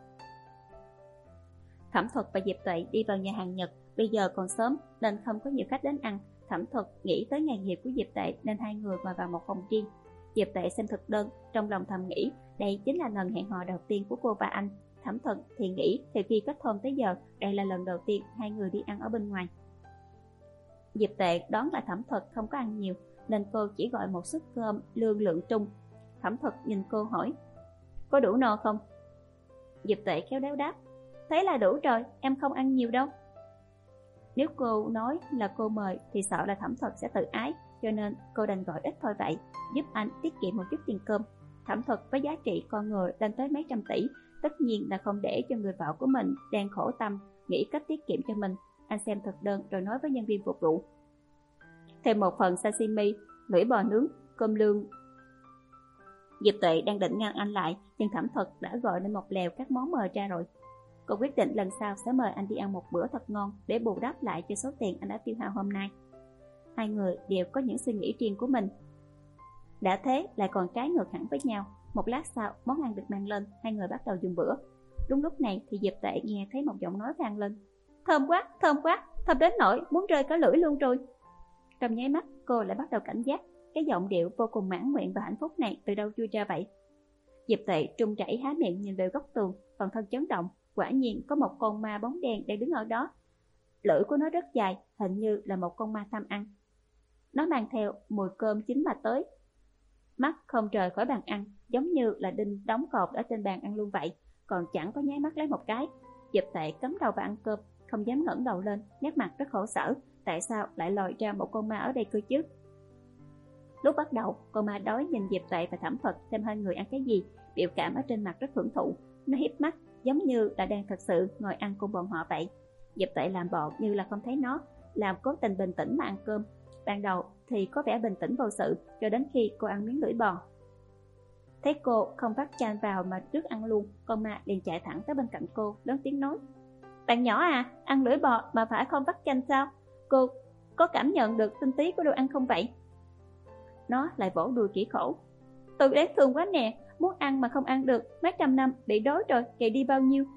Thẩm Thuật và Diệp Tuệ đi vào nhà hàng Nhật, bây giờ còn sớm nên không có nhiều khách đến ăn. Thẩm Thuật nghĩ tới nghề nghiệp của Diệp Tuệ nên hai người ngồi vào một phòng riêng. Diệp Tuệ xem thực đơn, trong lòng thầm nghĩ đây chính là lần hẹn hò đầu tiên của cô và anh. Thẩm Thuật thì nghĩ từ khi kết hôn tới giờ đây là lần đầu tiên hai người đi ăn ở bên ngoài. Diệp Tuệ đoán là Thẩm Thuật không có ăn nhiều nên cô chỉ gọi một suất cơm lương lượng trung. Thẩm Thuật nhìn cô hỏi: Có đủ no không? Diệp Tuệ khéo léo đáp: Thế là đủ rồi, em không ăn nhiều đâu. Nếu cô nói là cô mời thì sợ là Thẩm Thuật sẽ tự ái, cho nên cô đành gọi ít thôi vậy, giúp anh tiết kiệm một chút tiền cơm. Thẩm Thuật với giá trị con người lên tới mấy trăm tỷ, tất nhiên là không để cho người vợ của mình đang khổ tâm nghĩ cách tiết kiệm cho mình. Anh xem thực đơn rồi nói với nhân viên phục vụ: Thêm một phần sashimi, lưỡi bò nướng, cơm lương. Diệp Tuệ đang định ngăn anh lại, nhưng Thẩm Thuật đã gọi lên một lèo các món mời ra rồi. Cô quyết định lần sau sẽ mời anh đi ăn một bữa thật ngon để bù đắp lại cho số tiền anh đã tiêu hao hôm nay. Hai người đều có những suy nghĩ riêng của mình, đã thế lại còn trái ngược hẳn với nhau. Một lát sau, món ăn được mang lên, hai người bắt đầu dùng bữa. Đúng lúc này thì Diệp Tuệ nghe thấy một giọng nói vang lên: Thơm quá, thơm quá, thơm đến nỗi muốn rơi cả lưỡi luôn rồi. Trong nháy mắt, cô lại bắt đầu cảnh giác, cái giọng điệu vô cùng mãn nguyện và hạnh phúc này từ đâu chui ra vậy? Diệp Tuệ trung chảy há miệng nhìn về góc tường, toàn thân chấn động. Quả nhiên có một con ma bóng đen đang đứng ở đó. Lưỡi của nó rất dài, hình như là một con ma tham ăn. Nó mang theo mùi cơm chín mà tới, mắt không rời khỏi bàn ăn, giống như là đinh đóng cột ở trên bàn ăn luôn vậy, còn chẳng có nháy mắt lấy một cái. Diệp Tệ cắm đầu vào ăn cơm, không dám ngẩng đầu lên, nét mặt rất khổ sở. Tại sao lại lòi ra một con ma ở đây cơ chứ? Lúc bắt đầu, con ma đói nhìn Diệp Tệ và Thẩm Thuật xem hai người ăn cái gì, biểu cảm ở trên mặt rất hưởng thụ. Nó hiếp mắt, giống như là đang thật sự ngồi ăn cùng bọn họ vậy. Diệp Tệ làm bộ như là không thấy nó, làm cố tình bình tĩnh mà ăn cơm. Ban đầu thì có vẻ bình tĩnh vô sự, cho đến khi cô ăn miếng lưỡi bò. Thấy cô không vắt chan vào mà trước ăn luôn, con ma liền chạy thẳng tới bên cạnh cô, lớn tiếng nói: Bạn nhỏ à, ăn lưỡi bò mà phải không vắt chan sao? Cô có cảm nhận được tinh túy của đồ ăn không vậy? Nó lại vỗ đùi kỹ khổ: Tôi đáng thương quá nè, muốn ăn mà không ăn được, mấy trăm năm bị đói rồi, kệ đi bao nhiêu.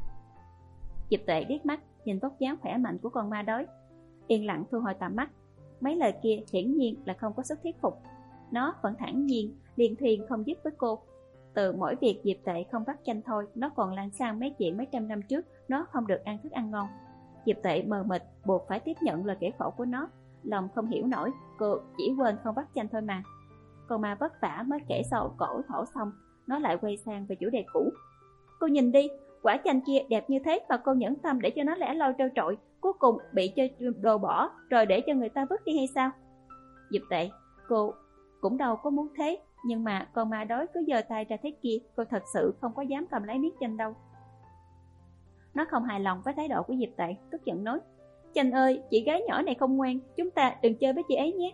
Diệp Tuệ liếc mắt nhìn vóc dáng khỏe mạnh của con ma đói, yên lặng thu hồi tầm mắt. Mấy lời kia hiển nhiên là không có sức thuyết phục. Nó vẫn thản nhiên liền thuyền không dứt với cô. Từ mỗi việc Diệp Tệ không vắt chanh thôi, nó còn lan sang mấy chuyện mấy trăm năm trước nó không được ăn thức ăn ngon. Diệp Tệ mờ mịt buộc phải tiếp nhận lời kể khổ của nó, lòng không hiểu nổi. Cô chỉ quên không vắt chanh thôi mà. Con ma vất vả mới kể sâu cổ khổ xong, nó lại quay sang về chủ đề cũ. Cô nhìn đi, quả chanh kia đẹp như thế mà cô nhẫn tâm để cho nó lẻ loi trơ trọi, cuối cùng bị cho đồ bỏ rồi để cho người ta vứt đi hay sao? Diệp Tệ, cô cũng đâu có muốn thế, nhưng mà con ma đói cứ giơ tay ra thế kia, cô thật sự không có dám cầm lấy miếng chanh đâu. Nó không hài lòng với thái độ của Diệp Tệ, tức giận nói: Chanh ơi, chị gái nhỏ này không ngoan, chúng ta đừng chơi với chị ấy nhé.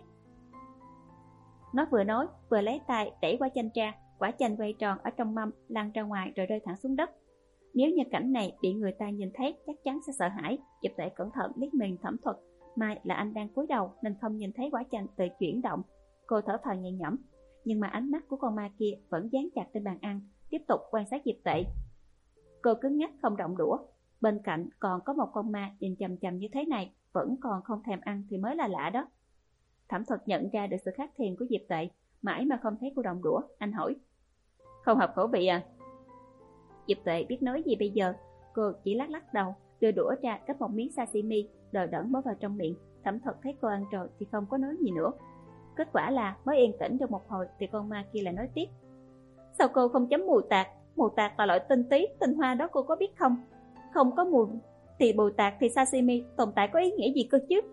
Nó vừa nói vừa lấy tay đẩy quả chanh ra, quả chanh quay tròn ở trong mâm lăn ra ngoài rồi rơi thẳng xuống đất. Nếu như cảnh này bị người ta nhìn thấy chắc chắn sẽ sợ hãi. Diệp Tệ cẩn thận liếc mình Thẩm Thuật, May là anh đang cúi đầu nên không nhìn thấy quả chanh tự chuyển động. Cô thở phào nhẹ nhõm, nhưng mà ánh mắt của con ma kia vẫn dán chặt trên bàn ăn, tiếp tục quan sát Diệp Tệ. Cô cứng nhắc không động đũa. Bên cạnh còn có một con ma nhìn chằm chằm như thế này, vẫn còn không thèm ăn thì mới là lạ đó. Thẩm Thuật nhận ra được sự khác thường của Diệp Tệ, mãi mà không thấy cô động đũa. Anh hỏi: Không hợp khẩu vị à? Diệp Tệ biết nói gì bây giờ. Cô chỉ lắc lắc đầu, đưa đũa ra cắt một miếng sashimi, đờ đẫn bỏ vào trong miệng. Thẩm Thuật thấy cô ăn rồi thì không có nói gì nữa. Kết quả là mới yên tĩnh được một hồi thì con ma kia lại nói tiếp: Sao cô không chấm mù tạt? Mù tạt là loại tinh tí, tinh hoa đó cô có biết không? Không có mù thì mù tạt thì sashimi tồn tại có ý nghĩa gì cơ chứ?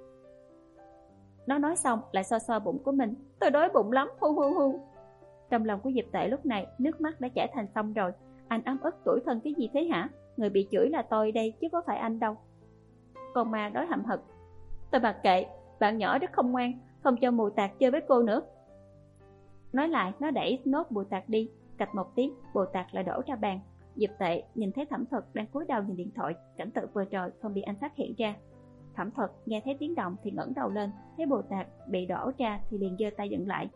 Nó nói xong lại so so bụng của mình. Tôi đói bụng lắm, hu hu hu. Trong lòng của Diệp Tệ lúc này nước mắt đã chảy thành sông rồi. Anh ấm ức tủi thân cái gì thế hả? Người bị chửi là tôi đây chứ có phải anh đâu. Con ma đói hậm hực: Tôi mặc kệ, bạn nhỏ rất không ngoan, không cho mù tạt chơi với cô nữa. Nói lại nó đẩy nốt bùa tạt đi. Cạch một tiếng, bùa tạt lại đổ ra bàn. Diệp Tệ nhìn thấy Thẩm Thuật đang cúi đầu nhìn điện thoại, cảnh tượng vừa rồi không bị anh phát hiện ra. Thẩm Thuật nghe thấy tiếng động thì ngẩng đầu lên, thấy bùa tạt bị đổ ra thì liền giơ tay dựng lại,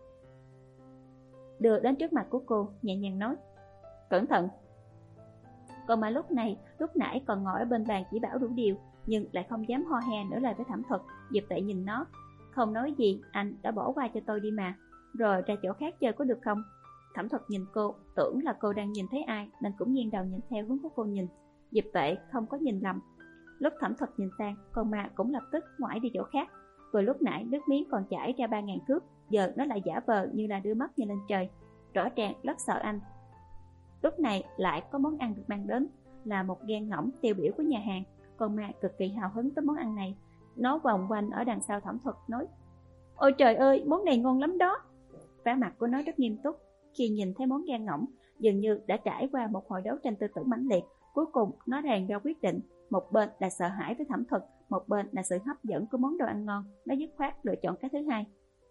đưa đến trước mặt của cô, nhẹ nhàng nói: Cẩn thận. Còn mà lúc này, lúc nãy còn ngồi ở bên bàn chỉ bảo đủ điều, nhưng lại không dám ho he nửa lời với Thẩm Thuật. Diệp Tệ nhìn nó, không nói gì: Anh đã bỏ qua cho tôi đi mà, rồi ra chỗ khác chơi có được không? Thẩm Thuật nhìn cô, tưởng là cô đang nhìn thấy ai nên cũng nghiêng đầu nhìn theo hướng của cô nhìn. Diệp Tệ không có nhìn lầm. Lúc Thẩm Thuật nhìn sang, con ma cũng lập tức ngoải đi chỗ khác. Vừa lúc nãy nước miếng còn chảy ra ba ngàn thước, giờ nó lại giả vờ như là đưa mắt nhìn lên trời, rõ ràng rất sợ anh. Lúc này lại có món ăn được mang đến, là một gan ngỗng tiêu biểu của nhà hàng. Con ma cực kỳ hào hứng với món ăn này. Nó vòng quanh ở đằng sau Thẩm Thuật nói: Ôi trời ơi, món này ngon lắm đó. Vẻ mặt của nó rất nghiêm túc. Khi nhìn thấy món gan ngỗng, dường như đã trải qua một hồi đấu tranh tư tưởng mãnh liệt. Cuối cùng nó ràng ra quyết định. Một bên là sợ hãi với Thẩm Thuật, một bên là sự hấp dẫn của món đồ ăn ngon. Nó dứt khoát lựa chọn cái thứ hai.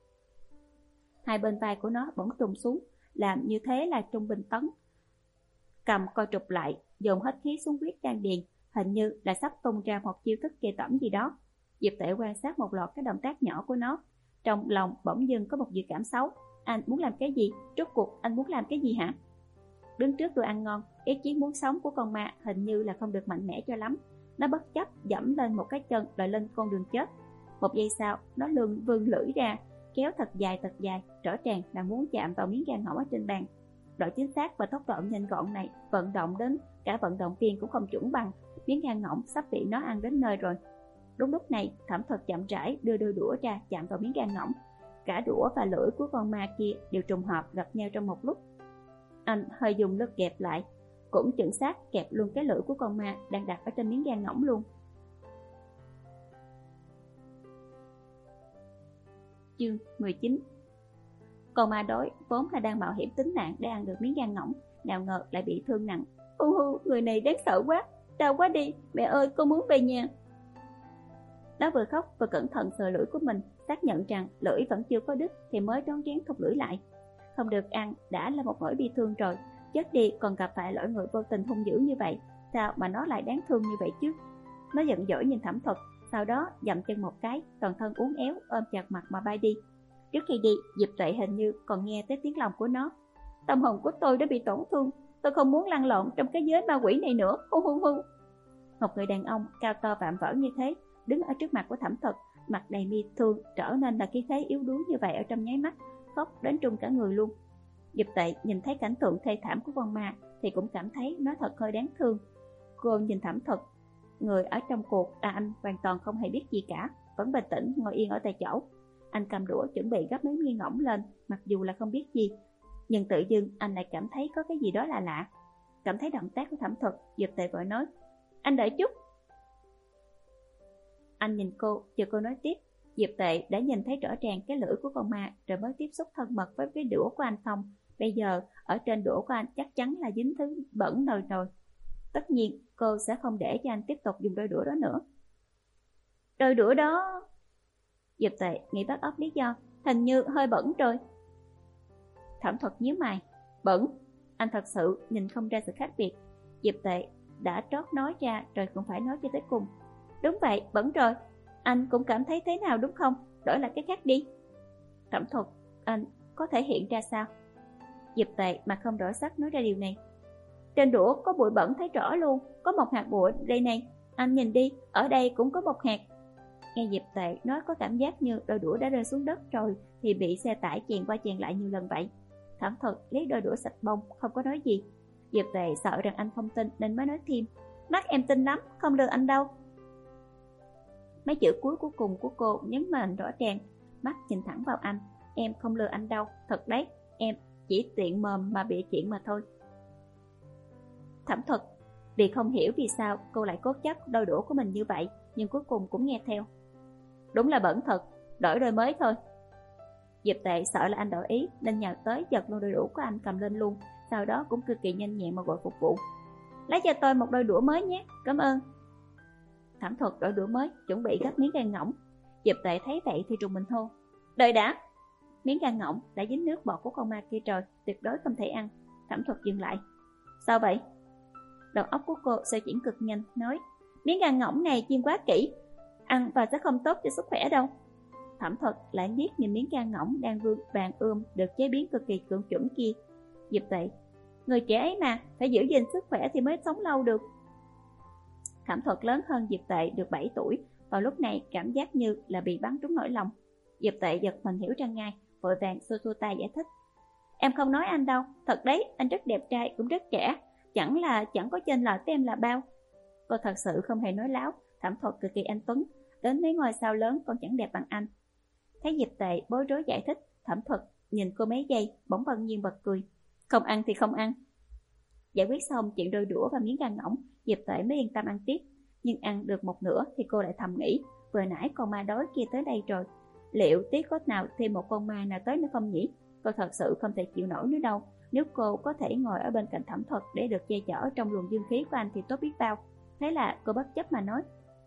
Hai bên vai của nó bỗng trùng xuống, làm như thế là trung bình tấn. Cầm co trục lại, dồn hết khí xuống huyết đan điền, hình như là sắp tung ra một chiêu thức ghê tởm gì đó. Diệp Tệ quan sát một loạt các động tác nhỏ của nó, trong lòng bỗng dưng có một dự cảm xấu. Anh muốn làm cái gì? Rốt cuộc anh muốn làm cái gì hả? Đứng trước đồ ăn ngon, ý chí muốn sống của con ma hình như là không được mạnh mẽ cho lắm. Nó bất chấp dẫm lên một cái chân lại lên con đường chết. Một giây sau, nó lưng vươn lưỡi ra, kéo thật dài thật dài, rõ ràng là muốn chạm vào miếng gan ngỗng ở trên bàn. Độ chính xác và tốc độ nhanh gọn này, vận động đến cả vận động viên cũng không chuẩn bằng. Miếng gan ngỗng sắp bị nó ăn đến nơi rồi. Đúng lúc này, Thẩm Thuật chậm rãi đưa đôi đũa ra chạm vào miếng gan ngỗng. Cả đũa và lưỡi của con ma kia đều trùng hợp gặp nhau trong một lúc. Anh hơi dùng lực kẹp lại, cũng chuẩn xác kẹp luôn cái lưỡi của con ma đang đặt ở trên miếng gan ngỗng luôn. Chương mười chín. Con ma đói vốn là đang mạo hiểm tính mạng để ăn được miếng gan ngỗng, nào ngờ lại bị thương nặng. Hu hu, người này đáng sợ quá, đau quá đi, mẹ ơi con muốn về nhà. Nó vừa khóc vừa cẩn thận sờ lưỡi của mình, xác nhận rằng lưỡi vẫn chưa có đứt thì mới rón rén thụt lưỡi lại. Không được ăn đã là một nỗi bi thương rồi, chết đi còn gặp phải loại người vô tình hung dữ như vậy, sao mà nó lại đáng thương như vậy chứ? Nó giận dỗi nhìn Thẩm Thuật, sau đó dậm chân một cái, toàn thân uốn éo ôm chặt mặt mà bay đi. Trước khi đi, Diệp Tuệ hình như còn nghe tới tiếng lòng của nó. Tâm hồn của tôi đã bị tổn thương, tôi không muốn lăn lộn trong cái giới ma quỷ này nữa. Hu hu hu. Một người đàn ông cao to vạm vỡ như thế đứng ở trước mặt của Thẩm Thuật, mặt đầy bi thương, trở nên là khí thế yếu đuối như vậy ở trong nháy mắt, khóc đến run cả người luôn. Diệp Tệ nhìn thấy cảnh tượng thê thảm của con ma thì cũng cảm thấy nó thật hơi đáng thương. Cô nhìn Thẩm Thuật, người ở trong cuộc là anh hoàn toàn không hề biết gì cả, vẫn bình tĩnh ngồi yên ở tại chỗ. Anh cầm đũa chuẩn bị gắp miếng nghiêng ngỗng lên, mặc dù là không biết gì, nhưng tự dưng anh lại cảm thấy có cái gì đó là lạ. Cảm thấy động tác của Thẩm Thuật, Diệp Tệ vội nói: Anh đợi chút. Anh nhìn cô, chờ cô nói tiếp. Diệp Tệ đã nhìn thấy rõ ràng cái lưỡi của con ma rồi mới tiếp xúc thân mật với cái đũa của anh Phong. Bây giờ ở trên đũa của anh chắc chắn là dính thứ bẩn rồi rồi. Tất nhiên cô sẽ không để cho anh tiếp tục dùng đôi đũa đó nữa. Đôi đũa đó... Diệp Tệ nghĩ bắt óc lý do, hình như hơi bẩn rồi. Thẩm Thuật nhíu mày. Bẩn? Anh thật sự nhìn không ra sự khác biệt. Diệp Tệ đã trót nói ra rồi cũng phải nói cho tới cùng. Đúng vậy, bẩn rồi. Anh cũng cảm thấy thế nào đúng không? Đổi lại cái khác đi. Thẩm Thuật, anh có thể hiện ra sao? Diệp Tệ mà không đổi sắc nói ra điều này. Trên đũa có bụi bẩn thấy rõ luôn, có một hạt bụi đây này, anh nhìn đi, ở đây cũng có một hạt. Nghe Diệp Tệ nói có cảm giác như đôi đũa đã rơi xuống đất rồi thì bị xe tải chèn qua chèn lại nhiều lần vậy. Thẩm Thuật lấy đôi đũa sạch bông, không có nói gì. Diệp Tệ sợ rằng anh không tin nên mới nói thêm, mắt em tin lắm, không lừa anh đâu. Mấy chữ cuối cuối cùng của cô nhấn mạnh rõ ràng, mắt nhìn thẳng vào anh, em không lừa anh đâu, thật đấy, em chỉ tiện mồm mà bịa chuyện mà thôi. Thẩm Thuật vì không hiểu vì sao cô lại cố chấp đôi đũa của mình như vậy, nhưng cuối cùng cũng nghe theo. Đúng là bẩn thật, đổi đôi mới thôi. Diệp Tệ sợ là anh đổi ý nên nhào tới giật luôn đôi đũa của anh cầm lên luôn, sau đó cũng cực kỳ nhanh nhẹn mà gọi phục vụ. Lấy cho tôi một đôi đũa mới nhé, cảm ơn. Thẩm Thuật đổi đũa mới, chuẩn bị gắp miếng gan ngỗng. Diệp Tệ thấy vậy thì trùng mình hô, đợi đã. Miếng gan ngỗng đã dính nước bọt của con ma kia rồi, tuyệt đối không thể ăn. Thẩm Thuật dừng lại. Sao vậy? Đầu óc của cô xoay chuyển cực nhanh, nói, miếng gan ngỗng này chiên quá kỹ, ăn và sẽ không tốt cho sức khỏe đâu. Thẩm Thuật lại liếc nhìn miếng gan ngỗng đang vương vàng ươm được chế biến cực kỳ cưỡng chuẩn kia. Diệp Tệ, người trẻ ấy mà, phải giữ gìn sức khỏe thì mới sống lâu được. Thẩm Thuật lớn hơn Diệp Tệ được bảy tuổi, vào lúc này cảm giác như là bị bắn trúng nỗi lòng. Diệp Tệ giật mình hiểu ra ngay, vội vàng xua xua tay giải thích. Em không nói anh đâu, thật đấy, anh rất đẹp trai, cũng rất trẻ, chẳng là chẳng có chênh lệch với em là bao. Cô thật sự không hề nói láo, Thẩm Thuật cực kỳ anh tuấn, đến mấy ngôi sao lớn còn chẳng đẹp bằng anh. Thấy Diệp Tệ bối rối giải thích, Thẩm Thuật nhìn cô mấy giây, bỗng bần nhiên bật cười. Không ăn thì không ăn. Giải quyết xong chuyện đôi đũa và miếng gan ngỗng, Diệp Tệ mới yên tâm ăn tiếp. Nhưng ăn được một nửa thì cô lại thầm nghĩ, vừa nãy con ma đói kia tới đây rồi, liệu tiếc có nào thêm một con ma nào tới nữa không nhỉ? Cô thật sự không thể chịu nổi nữa đâu. Nếu cô có thể ngồi ở bên cạnh Thẩm Thuật để được che chở trong luồng dương khí của anh thì tốt biết bao. Thế là cô bất chấp mà nói,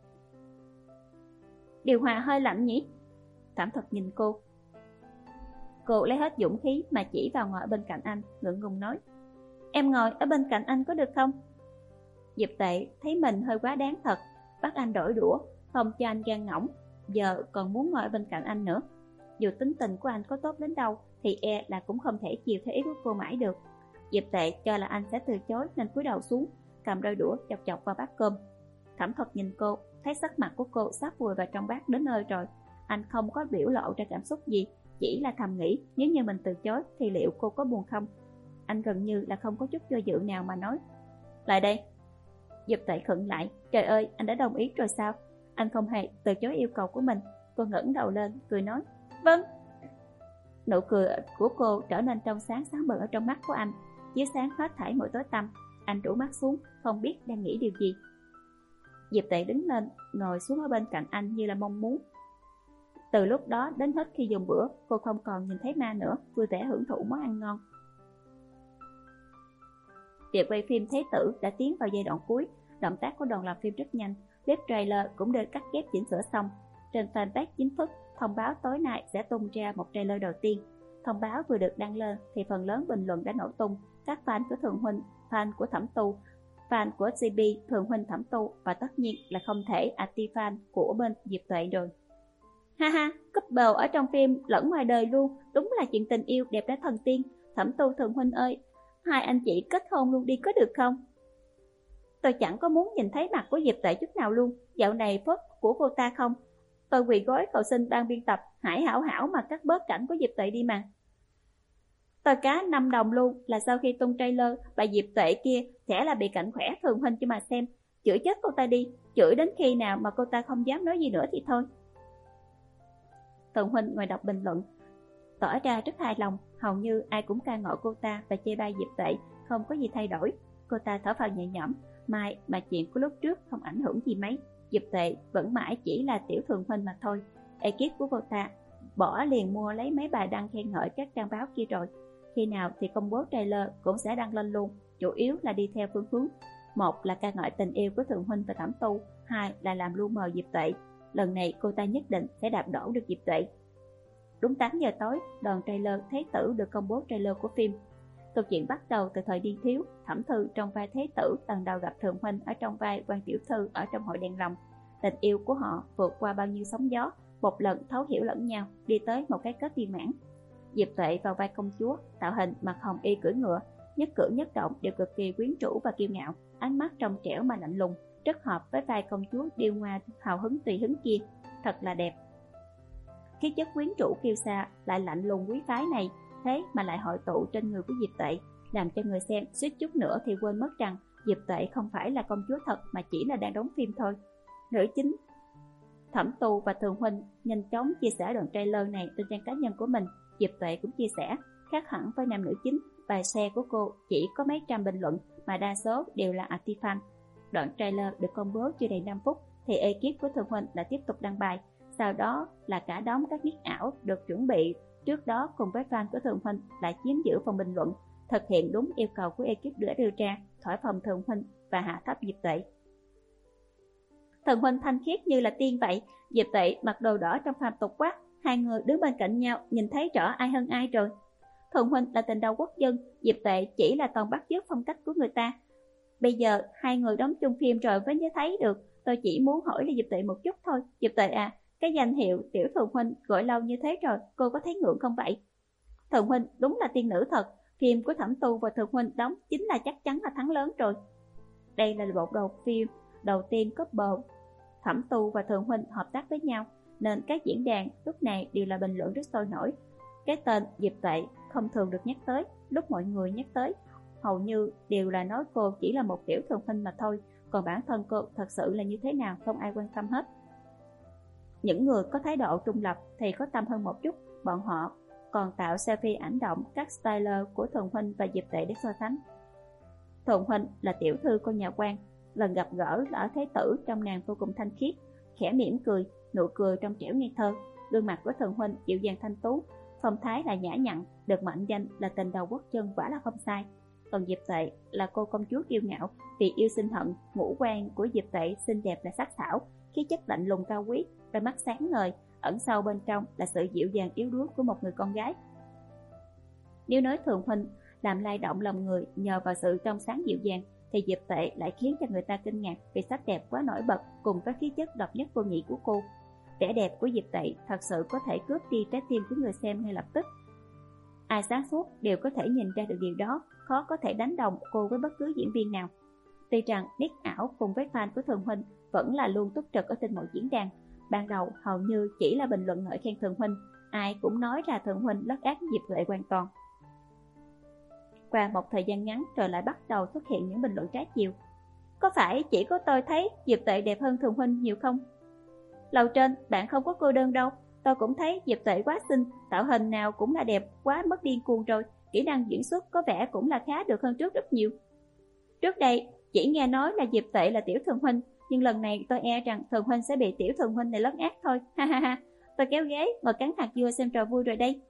điều hòa hơi lạnh nhỉ? Thẩm Thuật nhìn cô. Cô lấy hết dũng khí mà chỉ vào ngồi ở bên cạnh anh, ngượng ngùng nói, em ngồi ở bên cạnh anh có được không? Diệp Tệ thấy mình hơi quá đáng thật, bắt anh đổi đũa, không cho anh gan ngỗng, giờ còn muốn ngồi ở bên cạnh anh nữa. Dù tính tình của anh có tốt đến đâu thì e là cũng không thể chiều theo ý của cô mãi được. Diệp Tệ cho là anh sẽ từ chối nên cúi đầu xuống, cầm đôi đũa chọc chọc vào bát cơm. Thẩm Thuật nhìn cô, thấy sắc mặt của cô sắp vùi vào trong bát đến nơi rồi. Anh không có biểu lộ ra cảm xúc gì, chỉ là thầm nghĩ nếu như mình từ chối thì liệu cô có buồn không. Anh gần như là không có chút do dự nào mà nói, lại đây. Diệp Tệ khựng lại, trời ơi, anh đã đồng ý rồi sao? Anh không hề từ chối yêu cầu của mình. Cô ngẩng đầu lên, cười nói, vâng. Nụ cười của cô trở nên trong sáng sáng bừng ở trong mắt của anh, chiếu sáng hết thảy mọi tối tăm. Anh rũ mắt xuống, không biết đang nghĩ điều gì. Diệp Tệ đứng lên, ngồi xuống ở bên cạnh anh như là mong muốn. Từ lúc đó đến hết khi dùng bữa, cô không còn nhìn thấy ma nữa, vui vẻ hưởng thụ món ăn ngon. Việc quay phim Thế Tử đã tiến vào giai đoạn cuối, động tác của đoàn làm phim rất nhanh, clip trailer cũng được cắt ghép chỉnh sửa xong. Trên fanpage chính thức thông báo tối nay sẽ tung ra một trailer đầu tiên. Thông báo vừa được đăng lên thì phần lớn bình luận đã nổ tung. Các fan của Thường Huynh, fan của Thẩm Tu, fan của giê bê, Thường Huynh, Thẩm Tu và tất nhiên là không thể anti-fan của bên Diệp Tuệ rồi. Ha ha, couple ở trong phim lẫn ngoài đời luôn, đúng là chuyện tình yêu đẹp đã thần tiên. Thẩm Tu, Thường Huynh ơi, hai anh chị kết hôn luôn đi có được không? Tôi chẳng có muốn nhìn thấy mặt của Diệp Tuệ chút nào luôn. Dạo này phốt của cô ta không? Tôi quỳ gối cầu xin ban biên tập hãy hảo hảo mà cắt bớt cảnh của Diệp Tuệ đi mà. Tôi cá năm đồng luôn là sau khi tung trailer, bà Diệp Tuệ kia sẽ là bị cảnh khỏe Thường Huynh cho mà xem. Chửi chết cô ta đi, chửi đến khi nào mà cô ta không dám nói gì nữa thì thôi. Thường Huynh ngồi đọc bình luận, tỏ ra rất hài lòng, hầu như ai cũng ca ngợi cô ta và chê bai Diệp Tuệ, không có gì thay đổi. Cô ta thở phào nhẹ nhõm, mai mà chuyện của lúc trước không ảnh hưởng gì mấy. Diệp Tuệ vẫn mãi chỉ là tiểu Thường Huynh mà thôi. Ekip của cô ta bỏ liền mua lấy mấy bài đăng khen ngợi các trang báo kia rồi. Khi nào thì công bố trailer cũng sẽ đăng lên luôn, chủ yếu là đi theo phương hướng. Một là ca ngợi tình yêu của Thường Huynh và Thẩm Tu, hai là làm lu mờ Diệp Tuệ. Lần này cô ta nhất định sẽ đạp đổ được Diệp Tuệ. Đúng tám giờ tối, đoàn trailer Thế Tử được công bố trailer của phim. Câu chuyện bắt đầu từ thời niên thiếu, Thẩm Thư trong vai Thế Tử lần đầu gặp Thường Huynh ở trong vai Quan Tiểu Thư ở trong hội đèn lồng. Tình yêu của họ vượt qua bao nhiêu sóng gió, một lần thấu hiểu lẫn nhau, đi tới một cái kết viên mãn. Diệp Tuệ vào vai công chúa, tạo hình mặt hồng y cưỡi ngựa, nhất cử nhất động đều cực kỳ quyến rũ và kiêu ngạo, ánh mắt trong trẻo mà lạnh lùng, rất hợp với vai công chúa điêu ngoa hào hứng tùy hứng kia, thật là đẹp. Khí chất quyến rũ kiêu sa lại lạnh lùng quý phái này, thế mà lại hội tụ trên người của Diệp Tuệ, làm cho người xem suýt chút nữa thì quên mất rằng Diệp Tuệ không phải là công chúa thật mà chỉ là đang đóng phim thôi. Nữ chính Thẩm Tu và Thường Huynh nhanh chóng chia sẻ đoạn trailer này trên trang cá nhân của mình. Diệp Tuệ cũng chia sẻ, khác hẳn với nam nữ chính, bài share của cô chỉ có mấy trăm bình luận mà đa số đều là anti-fan. Đoạn trailer được công bố chưa đầy năm phút thì ekip của Thường Huynh đã tiếp tục đăng bài, sau đó là cả đống các nick ảo được chuẩn bị trước đó cùng với fan của Thường Huynh lại chiếm giữ phần bình luận, thực hiện đúng yêu cầu của ekip đã đưa ra, thổi phồng Thường Huynh và hạ thấp Diệp Tuệ. Thường Huynh thanh khiết như là tiên vậy, Diệp Tuệ mặc đồ đỏ trong phàm tục quá, hai người đứng bên cạnh nhau nhìn thấy rõ ai hơn ai rồi. Thường Huynh là tình đầu quốc dân, Diệp Tuệ chỉ là toàn bắt chước phong cách của người ta. Bây giờ hai người đóng chung phim rồi mới nhớ thấy được, tôi chỉ muốn hỏi là Diệp Tuệ một chút thôi. Diệp Tuệ à, cái danh hiệu tiểu Thường Huynh gọi lâu như thế rồi, cô có thấy ngượng không vậy? Thường Huynh đúng là tiên nữ thật, phim của Thẩm Tu và Thường Huynh đóng chính là chắc chắn là thắng lớn rồi. Đây là bộ đầu phim đầu tiên có bờ Thẩm Tu và Thường Huynh hợp tác với nhau, nên các diễn đàn lúc này đều là bình luận rất sôi nổi. Cái tên Diệp Tuệ không thường được nhắc tới, lúc mọi người nhắc tới hầu như đều là nói cô chỉ là một tiểu Thường Huynh mà thôi, còn bản thân cô thật sự là như thế nào không ai quan tâm hết. Những người có thái độ trung lập thì có tâm hơn một chút, bọn họ còn tạo selfie ảnh động các styler của Thường Huynh và Diệp Tuệ để so sánh. Thường Huynh là tiểu thư con nhà quan, lần gặp gỡ ở Thế Tử trong nàng vô cùng thanh khiết, khẽ mỉm cười, nụ cười trong trẻo ngây thơ. Gương mặt của Thường Huynh dịu dàng thanh tú, phong thái là nhã nhặn, được mệnh danh là tình đầu quốc dân quả là không sai. Còn Diệp Tuệ là cô công chúa kiêu ngạo, vì yêu sinh hận, ngũ quan của Diệp Tuệ xinh đẹp là sắc sảo, khí chất lạnh lùng cao quý, đôi mắt sáng ngời, ẩn sâu bên trong là sự dịu dàng yếu đuối của một người con gái. Nếu nói Thường Huynh làm lay động lòng người nhờ vào sự trong sáng dịu dàng, thì Diệp Tuệ lại khiến cho người ta kinh ngạc vì sắc đẹp quá nổi bật cùng với khí chất độc nhất vô nhị của cô. Vẻ đẹp của Diệp Tuệ thật sự có thể cướp đi trái tim của người xem ngay lập tức. Ai sáng suốt đều có thể nhìn ra được điều đó, khó có thể đánh đồng cô với bất cứ diễn viên nào. Tuy rằng nick ảo cùng với fan của Thường Huynh vẫn là luôn túc trực ở trên mọi diễn đàn, ban đầu hầu như chỉ là bình luận ngợi khen Thường Huynh, ai cũng nói là Thường Huynh lấn át Diệp Tuệ hoàn toàn. Qua một thời gian ngắn rồi lại bắt đầu xuất hiện những bình luận trái chiều. Có phải chỉ có tôi thấy Diệp Tuệ đẹp hơn Thường Huynh nhiều không? Lầu trên, bạn không có cô đơn đâu. Tôi cũng thấy Diệp Tuệ quá xinh, tạo hình nào cũng là đẹp, quá mất điên cuồng rồi. Kỹ năng diễn xuất có vẻ cũng là khá được hơn trước rất nhiều. Trước đây, chỉ nghe nói là Diệp Tuệ là tiểu Thường Huynh, nhưng lần này tôi e rằng Thường Huynh sẽ bị tiểu Thường Huynh này lấn át thôi. Ha ha ha, tôi kéo ghế, ngồi cắn hạt dưa xem trò vui rồi đây.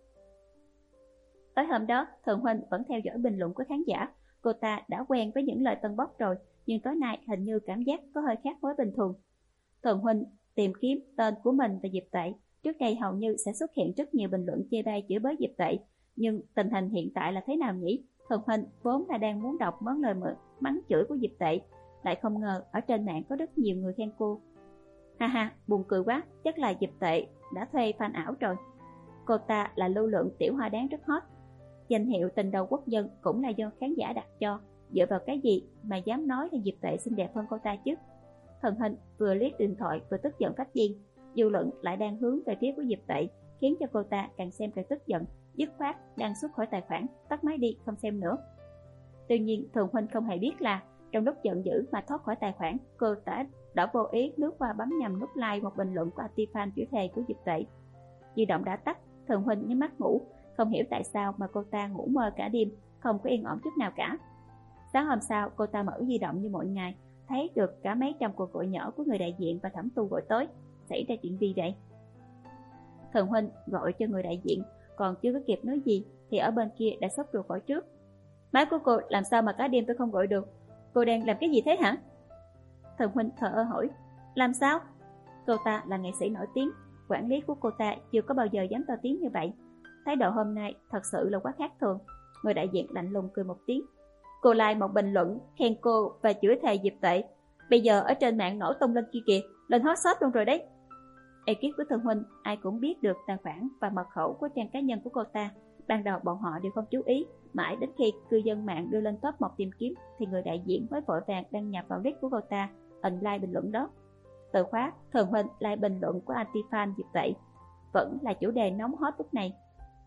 Tối hôm đó, Thường Huynh vẫn theo dõi bình luận của khán giả. Cô ta đã quen với những lời tân bốc rồi, nhưng tối nay hình như cảm giác có hơi khác với bình thường. Thường Huynh tìm kiếm tên của mình và Diệp Tuệ. Trước đây hầu như sẽ xuất hiện rất nhiều bình luận chê bai chửi bới Diệp Tuệ, nhưng tình hình hiện tại là thế nào nhỉ? Thường Huynh vốn là đang muốn đọc món lời mắng chửi của Diệp Tuệ, lại không ngờ ở trên mạng có rất nhiều người khen cô. Ha ha, buồn cười quá, chắc là Diệp Tuệ đã thuê fan ảo rồi. Cô ta là lưu lượng tiểu hoa đáng rất hot. Danh hiệu tình đầu quốc dân cũng là do khán giả đặt cho, dựa vào cái gì mà dám nói là Diệp Tuệ xinh đẹp hơn cô ta chứ? Thường Huynh vừa liếc điện thoại vừa tức giận phát điên, dư luận lại đang hướng về phía của Diệp Tuệ, khiến cho cô ta càng xem càng tức giận, dứt khoát đang xuất khỏi tài khoản, tắt máy đi không xem nữa. Tuy nhiên Thường Huynh không hề biết là trong lúc giận dữ mà thoát khỏi tài khoản, cô ta đã vô ý lướt qua bấm nhầm nút like một bình luận của anti-fan chửi thề của Diệp Tuệ. Di động đã tắt, Thường Huynh nhắm mắt ngủ, không hiểu tại sao mà cô ta ngủ mơ cả đêm, không có yên ổn chút nào cả. Sáng hôm sau, cô ta mở di động như mọi ngày, thấy được cả mấy trăm cuộc gọi nhỏ của người đại diện và Thẩm Tu gọi tới. Xảy ra chuyện gì vậy? Thường Huynh gọi cho người đại diện, còn chưa có kịp nói gì thì ở bên kia đã sốt ruột gọi trước. Máy của cô làm sao mà cả đêm tôi không gọi được? Cô đang làm cái gì thế hả? Thường Huynh thờ ơ hỏi. Làm sao? Cô ta là nghệ sĩ nổi tiếng, quản lý của cô ta chưa có bao giờ dám to tiếng như vậy. Thái độ hôm nay thật sự là quá khác thường. Người đại diện lạnh lùng cười một tiếng. Cô like một bình luận khen cô và chửi thề Diệp Tuệ. Bây giờ ở trên mạng nổ tung lên kia kìa, lên hot search luôn rồi đấy. Ekip của Thường Huynh ai cũng biết được tài khoản và mật khẩu của trang cá nhân của cô ta. Ban đầu bọn họ đều không chú ý, mãi đến khi cư dân mạng đưa lên top một tìm kiếm thì người đại diện mới vội vàng đăng nhập vào nick của cô ta, ấn like bình luận đó. Từ khóa Thường Huynh like bình luận của anti-fan Diệp Tệ vẫn là chủ đề nóng hot lúc này.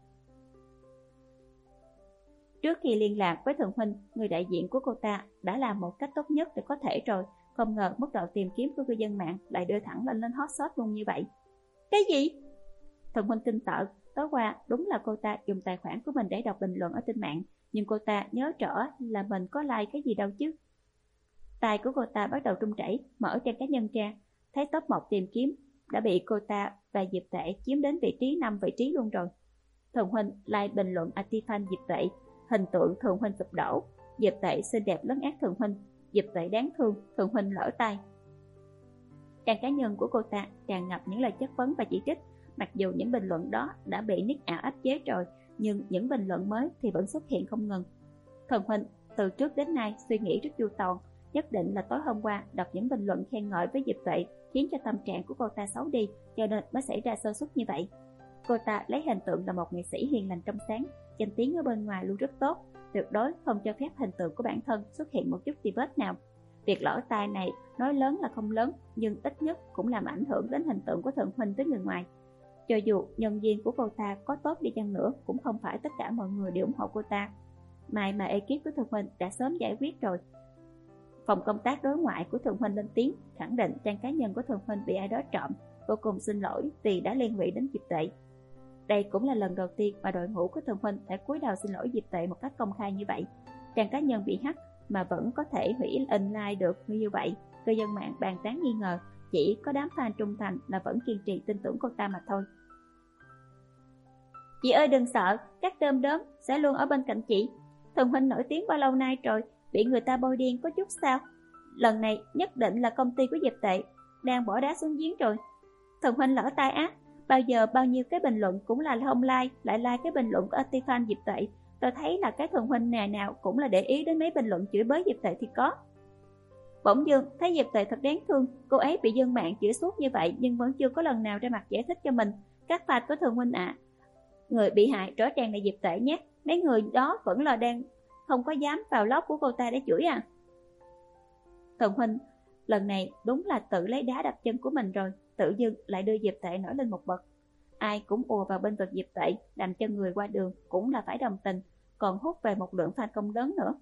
Trước khi liên lạc với Thường Huynh, người đại diện của cô ta đã làm một cách tốt nhất để có thể rồi. Không ngờ mức độ tìm kiếm của cư dân mạng lại đưa thẳng lên lên hot search luôn như vậy. Cái gì? Thường Huynh kinh tởm. Tối qua đúng là cô ta dùng tài khoản của mình để đọc bình luận ở trên mạng, nhưng cô ta nhớ rõ là mình có like cái gì đâu chứ. Tai của cô ta bắt đầu run rẩy, mở trang cá nhân ra, thấy top một tìm kiếm đã bị cô ta và Diệp Tệ chiếm đến vị trí năm vị trí luôn rồi. Thường Huynh like bình luận anti-fan Diệp Tệ, hình tượng Thường Huynh sụp đổ. Diệp Tệ xinh đẹp lấn át Thường Huynh, Diệp Tệ đáng thương, Thường Huynh lỡ tay. Trang cá nhân của cô ta tràn ngập những lời chất vấn và chỉ trích. Mặc dù những bình luận đó đã bị nick ảo áp chế rồi, nhưng những bình luận mới thì vẫn xuất hiện không ngừng. Thường Huynh từ trước đến nay suy nghĩ rất chu toàn, nhất định là tối hôm qua đọc những bình luận khen ngợi với Diệp Tệ khiến cho tâm trạng của cô ta xấu đi, cho nên mới xảy ra sơ suất như vậy. Cô ta lấy hình tượng là một nghệ sĩ hiền lành trong sáng, danh tiếng ở bên ngoài luôn rất tốt, tuyệt đối không cho phép hình tượng của bản thân xuất hiện một chút tì vết nào. Việc lỡ tai này nói lớn là không lớn, nhưng ít nhất cũng làm ảnh hưởng đến hình tượng của Thường Huynh với người ngoài. Cho dù nhân viên của cô ta có tốt đi chăng nữa, cũng không phải tất cả mọi người đều ủng hộ cô ta. May mà ekip của Thường Huynh đã sớm giải quyết rồi. Phòng công tác đối ngoại của Thường Huynh lên tiếng, khẳng định trang cá nhân của Thường Huynh bị ai đó trộm, vô cùng xin lỗi vì đã liên lụy đến Diệp Tệ. Đây cũng là lần đầu tiên mà đội ngũ của Thường Huynh phải cúi đầu xin lỗi Diệp Tệ một cách công khai như vậy. Trang cá nhân bị hack mà vẫn có thể hủy inline được như vậy, cư dân mạng bàn tán nghi ngờ, chỉ có đám fan trung thành là vẫn kiên trì tin tưởng cô ta mà thôi. Chị ơi đừng sợ, các đom đóm sẽ luôn ở bên cạnh chị. Thường Huynh nổi tiếng bao lâu nay rồi, bị người ta bôi điên có chút sao? Lần này nhất định là công ty của Diệp Tệ đang bỏ đá xuống giếng rồi. Thường Huynh lỡ tai ác, bao giờ bao nhiêu cái bình luận cũng là không like, lại like cái bình luận của anti-fan Diệp Tệ. Tôi thấy là cái Thường Huynh nào nào cũng là để ý đến mấy bình luận chửi bới Diệp Tệ thì có. Bỗng dưng thấy Diệp Tệ thật đáng thương, cô ấy bị dân mạng chửi suốt như vậy nhưng vẫn chưa có lần nào ra mặt giải thích cho mình. Các fan của Thường Huynh ạ, à, người bị hại rõ ràng là Diệp Tệ nhé, mấy người đó vẫn là đang không có dám vào lóc của cô ta để chửi à. Thường Huynh lần này đúng là tự lấy đá đập chân của mình rồi, tự dưng lại đưa Diệp Tệ nổi lên một bậc. Ai cũng ùa vào bên vực Diệp Tệ, làm cho người qua đường cũng là phải đồng tình, còn hút về một lượng fan công lớn nữa.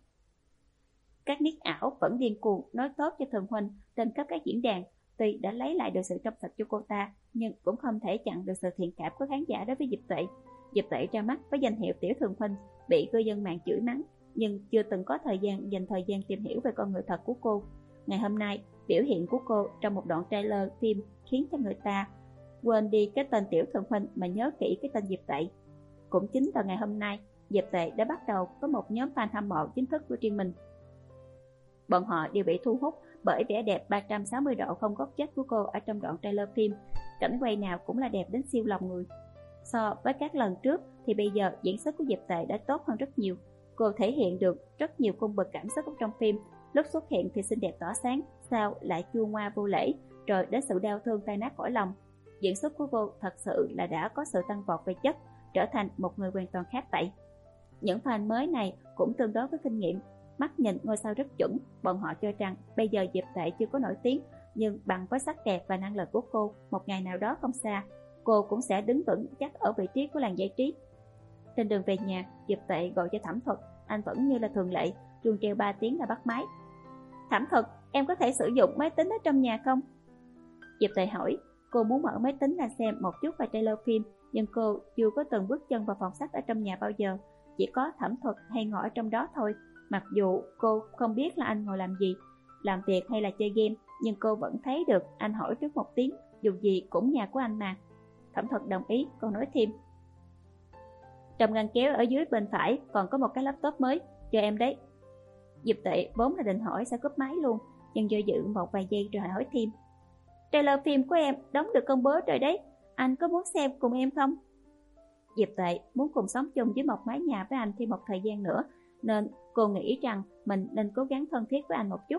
Các nick ảo vẫn điên cuồng nói tốt cho Thường Huynh trên khắp các diễn đàn. Tuy đã lấy lại được sự trong sạch cho cô ta, nhưng cũng không thể chặn được sự thiện cảm của khán giả đối với Diệp Tệ. Diệp Tệ ra mắt với danh hiệu Tiểu Thường Huynh, bị cư dân mạng chửi mắng, nhưng chưa từng có thời gian dành thời gian tìm hiểu về con người thật của cô. Ngày hôm nay, biểu hiện của cô trong một đoạn trailer phim khiến cho người ta quên đi cái tên Tiểu Thường Huynh mà nhớ kỹ cái tên Diệp Tệ. Cũng chính vào ngày hôm nay, Diệp Tệ đã bắt đầu có một nhóm fan hâm mộ chính thức của riêng mình. Bọn họ đều bị thu hút bởi vẻ đẹp ba trăm sáu mươi độ không góc chết của cô ở trong đoạn trailer phim. Cảnh quay nào cũng là đẹp đến siêu lòng người. So với các lần trước thì bây giờ diễn xuất của Diệp Tệ đã tốt hơn rất nhiều. Cô thể hiện được rất nhiều cung bậc cảm xúc trong phim. Lúc xuất hiện thì xinh đẹp tỏa sáng, sao lại chua ngoa vô lễ, rồi đến sự đau thương tan nát cõi lòng. Diễn xuất của cô thật sự là đã có sự tăng vọt về chất, trở thành một người hoàn toàn khác vậy. Những fan mới này cũng tương đối với kinh nghiệm, mắt nhìn ngôi sao rất chuẩn. Bọn họ cho rằng bây giờ Diệp Tệ chưa có nổi tiếng, nhưng bằng với sắc đẹp và năng lực của cô, một ngày nào đó không xa, cô cũng sẽ đứng vững chắc ở vị trí của làng giải trí. Trên đường về nhà, Diệp Tệ gọi cho Thẩm Thuật. Anh vẫn như là thường lệ, chuông treo ba tiếng là bắt máy. Thẩm Thuật, em có thể sử dụng máy tính ở trong nhà không? Diệp Tệ hỏi. Cô muốn mở máy tính là xem một chút về trailer phim, nhưng cô chưa có từng bước chân vào phòng sách ở trong nhà bao giờ. Chỉ có Thẩm Thuật hay ngồi ở trong đó thôi. Mặc dù cô không biết là anh ngồi làm gì, làm việc hay là chơi game, nhưng cô vẫn thấy được anh hỏi trước một tiếng, dù gì cũng nhà của anh mà. Thẩm Thuật đồng ý, còn nói thêm. Trong ngăn kéo ở dưới bên phải còn có một cái laptop mới, cho em đấy. Diệp Tệ vốn là định hỏi sẽ cúp máy luôn, nhưng do dự một vài giây rồi hỏi thêm. Trailer phim của em đóng được công bố rồi đấy, anh có muốn xem cùng em không? Diệp Tệ muốn cùng sống chung với một mái nhà với anh thêm một thời gian nữa, nên cô nghĩ rằng mình nên cố gắng thân thiết với anh một chút.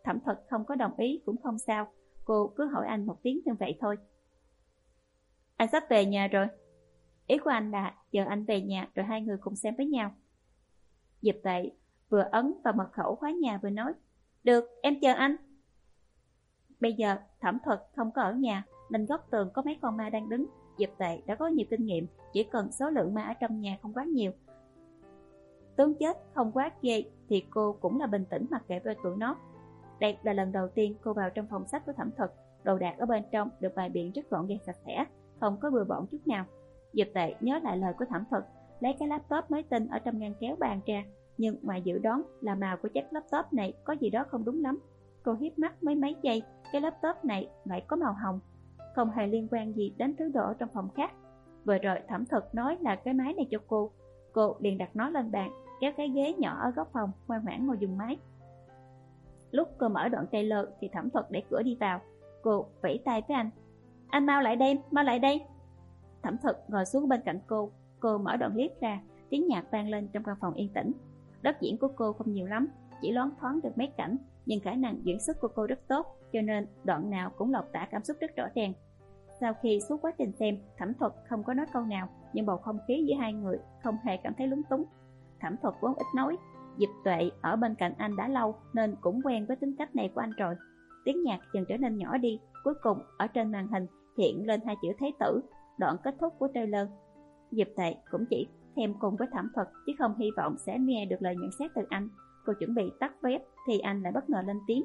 Thẩm Thuật không có đồng ý cũng không sao, cô cứ hỏi anh một tiếng như vậy thôi. Anh sắp về nhà rồi. Ý của anh là chờ anh về nhà rồi hai người cùng xem với nhau. Diệp Tuệ vừa ấn vào mật khẩu khóa nhà vừa nói, được, em chờ anh. Bây giờ Thẩm Thuật không có ở nhà nên góc tường có mấy con ma đang đứng. Diệp Tuệ đã có nhiều kinh nghiệm, chỉ cần số lượng ma ở trong nhà không quá nhiều, tướng chết không quá ghê thì cô cũng là bình tĩnh mặc kệ với tụi nó. Đây là lần đầu tiên cô vào trong phòng sách của Thẩm Thuật, đồ đạc ở bên trong được bày biện rất gọn gàng sạch sẽ, không có bừa bộn chút nào. Diệp Tuệ nhớ lại lời của Thẩm Thuật, lấy cái laptop mới tinh ở trong ngăn kéo bàn ra, nhưng ngoài dự đoán là màu của chiếc laptop này có gì đó không đúng lắm. Cô hiếp mắt mấy mấy giây, cái laptop này lại có màu hồng, không hề liên quan gì đến thứ đồ ở trong phòng khác. Vừa rồi Thẩm Thuật nói là cái máy này cho cô, cô liền đặt nó lên bàn, kéo cái ghế nhỏ ở góc phòng, ngoan ngoãn ngồi dùng máy. Lúc cô mở đoạn trailer thì Thẩm Thuật đẩy cửa đi vào. Cô vẫy tay với anh, anh mau lại đây, mau lại đây. Thẩm Thuật ngồi xuống bên cạnh cô. Cô mở đoạn clip ra, tiếng nhạc vang lên trong căn phòng yên tĩnh. Đất diễn của cô không nhiều lắm, chỉ loáng thoáng được mấy cảnh, nhưng khả năng diễn xuất của cô rất tốt, cho nên đoạn nào cũng lột tả cảm xúc rất rõ ràng. Sau khi suốt quá trình xem, Thẩm Thuật không có nói câu nào, nhưng bầu không khí giữa hai người không hề cảm thấy lúng túng. Thẩm Thuật vốn ít nói, Diệp Tuệ ở bên cạnh anh đã lâu nên cũng quen với tính cách này của anh rồi. Tiếng nhạc dần trở nên nhỏ đi, cuối cùng ở trên màn hình hiện lên hai chữ Thế Tử, đoạn kết thúc của trailer. Diệp Tuệ cũng chỉ thèm cùng với Thẩm Thuật chứ không hy vọng sẽ nghe được lời nhận xét từ anh. Cô chuẩn bị tắt web thì anh lại bất ngờ lên tiếng,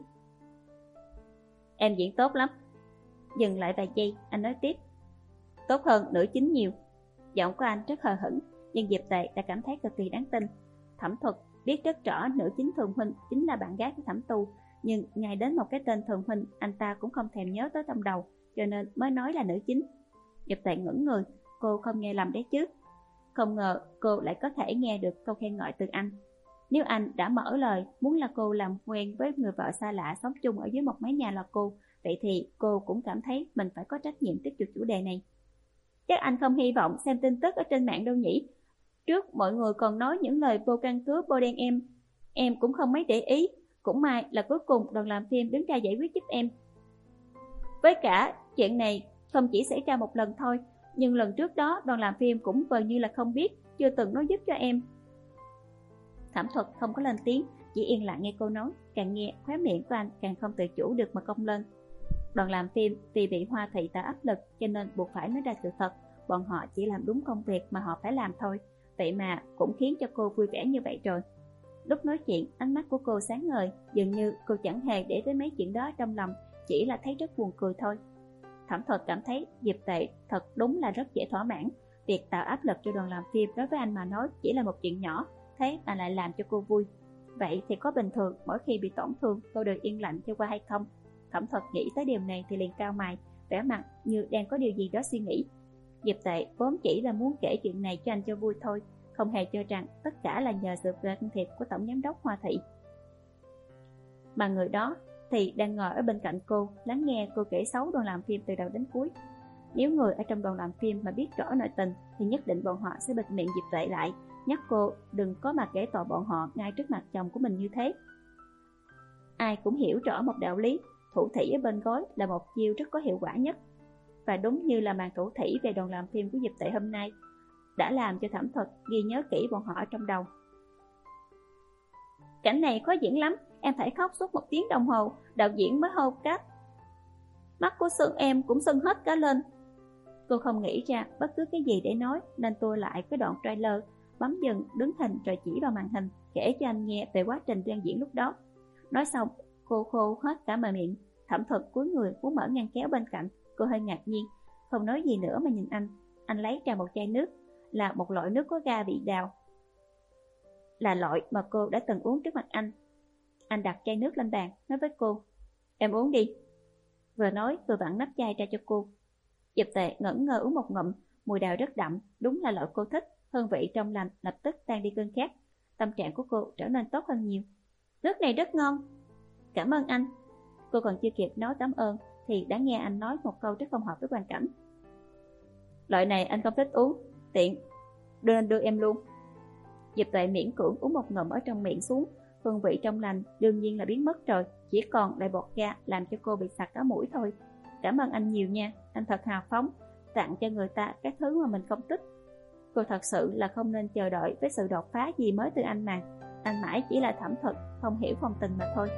em diễn tốt lắm. Dừng lại vài giây, anh nói tiếp, tốt hơn nữ chính nhiều. Giọng của anh rất hờ hững, nhưng Diệp Tuệ đã cảm thấy cực kỳ đáng tin. Thẩm Thuật biết rất rõ nữ chính Thường Huynh chính là bạn gái của Thẩm Tu, nhưng ngay đến một cái tên Thường Huynh anh ta cũng không thèm nhớ tới trong đầu, cho nên mới nói là nữ chính. Diệp Tuệ ngẩn người, cô không nghe lầm đấy chứ. Không ngờ cô lại có thể nghe được câu khen ngợi từ anh. Nếu anh đã mở lời muốn là cô làm quen với người vợ xa lạ sống chung ở dưới một mái nhà là cô, vậy thì cô cũng cảm thấy mình phải có trách nhiệm tiếp tục chủ đề này. Chắc anh không hy vọng xem tin tức ở trên mạng đâu nhỉ? Trước mọi người còn nói những lời vô căn cứ bôi đen em, em cũng không mấy để ý. Cũng may là cuối cùng đoàn làm phim đứng ra giải quyết giúp em. Với cả chuyện này không chỉ xảy ra một lần thôi, nhưng lần trước đó đoàn làm phim cũng vờ như là không biết, chưa từng nói giúp cho em. Thẩm Thuật không có lên tiếng, chỉ yên lặng nghe cô nói. Càng nghe khóe miệng của anh càng không tự chủ được mà cong lên. Đoàn làm phim vì bị Hoa Thị tạo áp lực cho nên buộc phải nói ra sự thật. Bọn họ chỉ làm đúng công việc mà họ phải làm thôi. Vậy mà cũng khiến cho cô vui vẻ như vậy rồi. Lúc nói chuyện, ánh mắt của cô sáng ngời, dường như cô chẳng hề để tới mấy chuyện đó trong lòng, chỉ là thấy rất buồn cười thôi. Thẩm Thuật cảm thấy Diệp Tuệ thật đúng là rất dễ thỏa mãn. Việc tạo áp lực cho đoàn làm phim đối với anh mà nói chỉ là một chuyện nhỏ, thế mà lại làm cho cô vui. Vậy thì có bình thường mỗi khi bị tổn thương cô đều yên lặng cho qua hay không? Thẩm Thuật nghĩ tới điều này thì liền cau mày, vẻ mặt như đang có điều gì đó suy nghĩ. Diệp Tuệ vốn chỉ là muốn kể chuyện này cho anh cho vui thôi, không hề cho rằng tất cả là nhờ sự can thiệp của tổng giám đốc Hoa Thị. Mà người đó thì đang ngồi ở bên cạnh cô, lắng nghe cô kể xấu đoàn làm phim từ đầu đến cuối. Nếu người ở trong đoàn làm phim mà biết rõ nội tình thì nhất định bọn họ sẽ bịt miệng Diệp Tuệ lại, nhắc cô đừng có mà kể tội bọn họ ngay trước mặt chồng của mình như thế. Ai cũng hiểu rõ một đạo lý, thủ thủy ở bên gối là một chiêu rất có hiệu quả nhất. Và đúng như là màn thủ thủy về đoàn làm phim của Diệp Tuệ hôm nay đã làm cho Thẩm Thuật ghi nhớ kỹ bọn họ ở trong đầu. Cảnh này khó diễn lắm, em phải khóc suốt một tiếng đồng hồ, đạo diễn mới hô cắt. Mắt của Xuân em cũng sưng hết cả lên. Cô không nghĩ ra bất cứ cái gì để nói nên tua lại cái đoạn trailer, bấm dừng, đứng hình rồi chỉ vào màn hình, kể cho anh nghe về quá trình đang diễn lúc đó. Nói xong, cô khô hết cả mờ miệng. Thẩm Thuật cúi người muốn mở ngăn kéo bên cạnh. Cô hơi ngạc nhiên, không nói gì nữa mà nhìn anh. Anh lấy ra một chai nước, là một loại nước có ga vị đào, là loại mà cô đã từng uống trước mặt anh. Anh đặt chai nước lên bàn, nói với cô, em uống đi. Vừa nói vừa vặn nắp chai ra cho cô. Diệp Tuệ ngẩn ngơ uống một ngụm, mùi đào rất đậm, đúng là loại cô thích. Hương vị trong lành lập tức tan đi cơn khát. Tâm trạng của cô trở nên tốt hơn nhiều. Nước này rất ngon. Cảm ơn anh. Cô còn chưa kịp nói cảm ơn thì đã nghe anh nói một câu rất không hợp với hoàn cảnh. Loại này anh không thích uống, tiện đưa đưa em luôn. Diệp Tuệ miễn cưỡng uống một ngụm ở trong miệng xuống. hương vị trong lành đương nhiên là biến mất rồi, chỉ còn lại bọt ga làm cho cô bị sặc cả mũi thôi. Cảm ơn anh nhiều nha, anh thật hào phóng, tặng cho người ta các thứ mà mình không thích. Cô thật sự là không nên chờ đợi với sự đột phá gì mới từ anh mà. Anh mãi chỉ là thẩm thực, không hiểu phong tình mà thôi.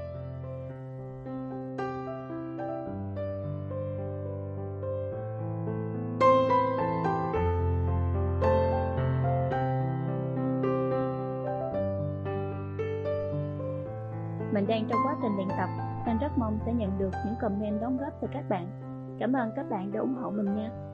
Mình đang trong quá trình luyện tập nên rất mong sẽ nhận được những comment đóng góp từ các bạn. Cảm ơn các bạn đã ủng hộ mình nha.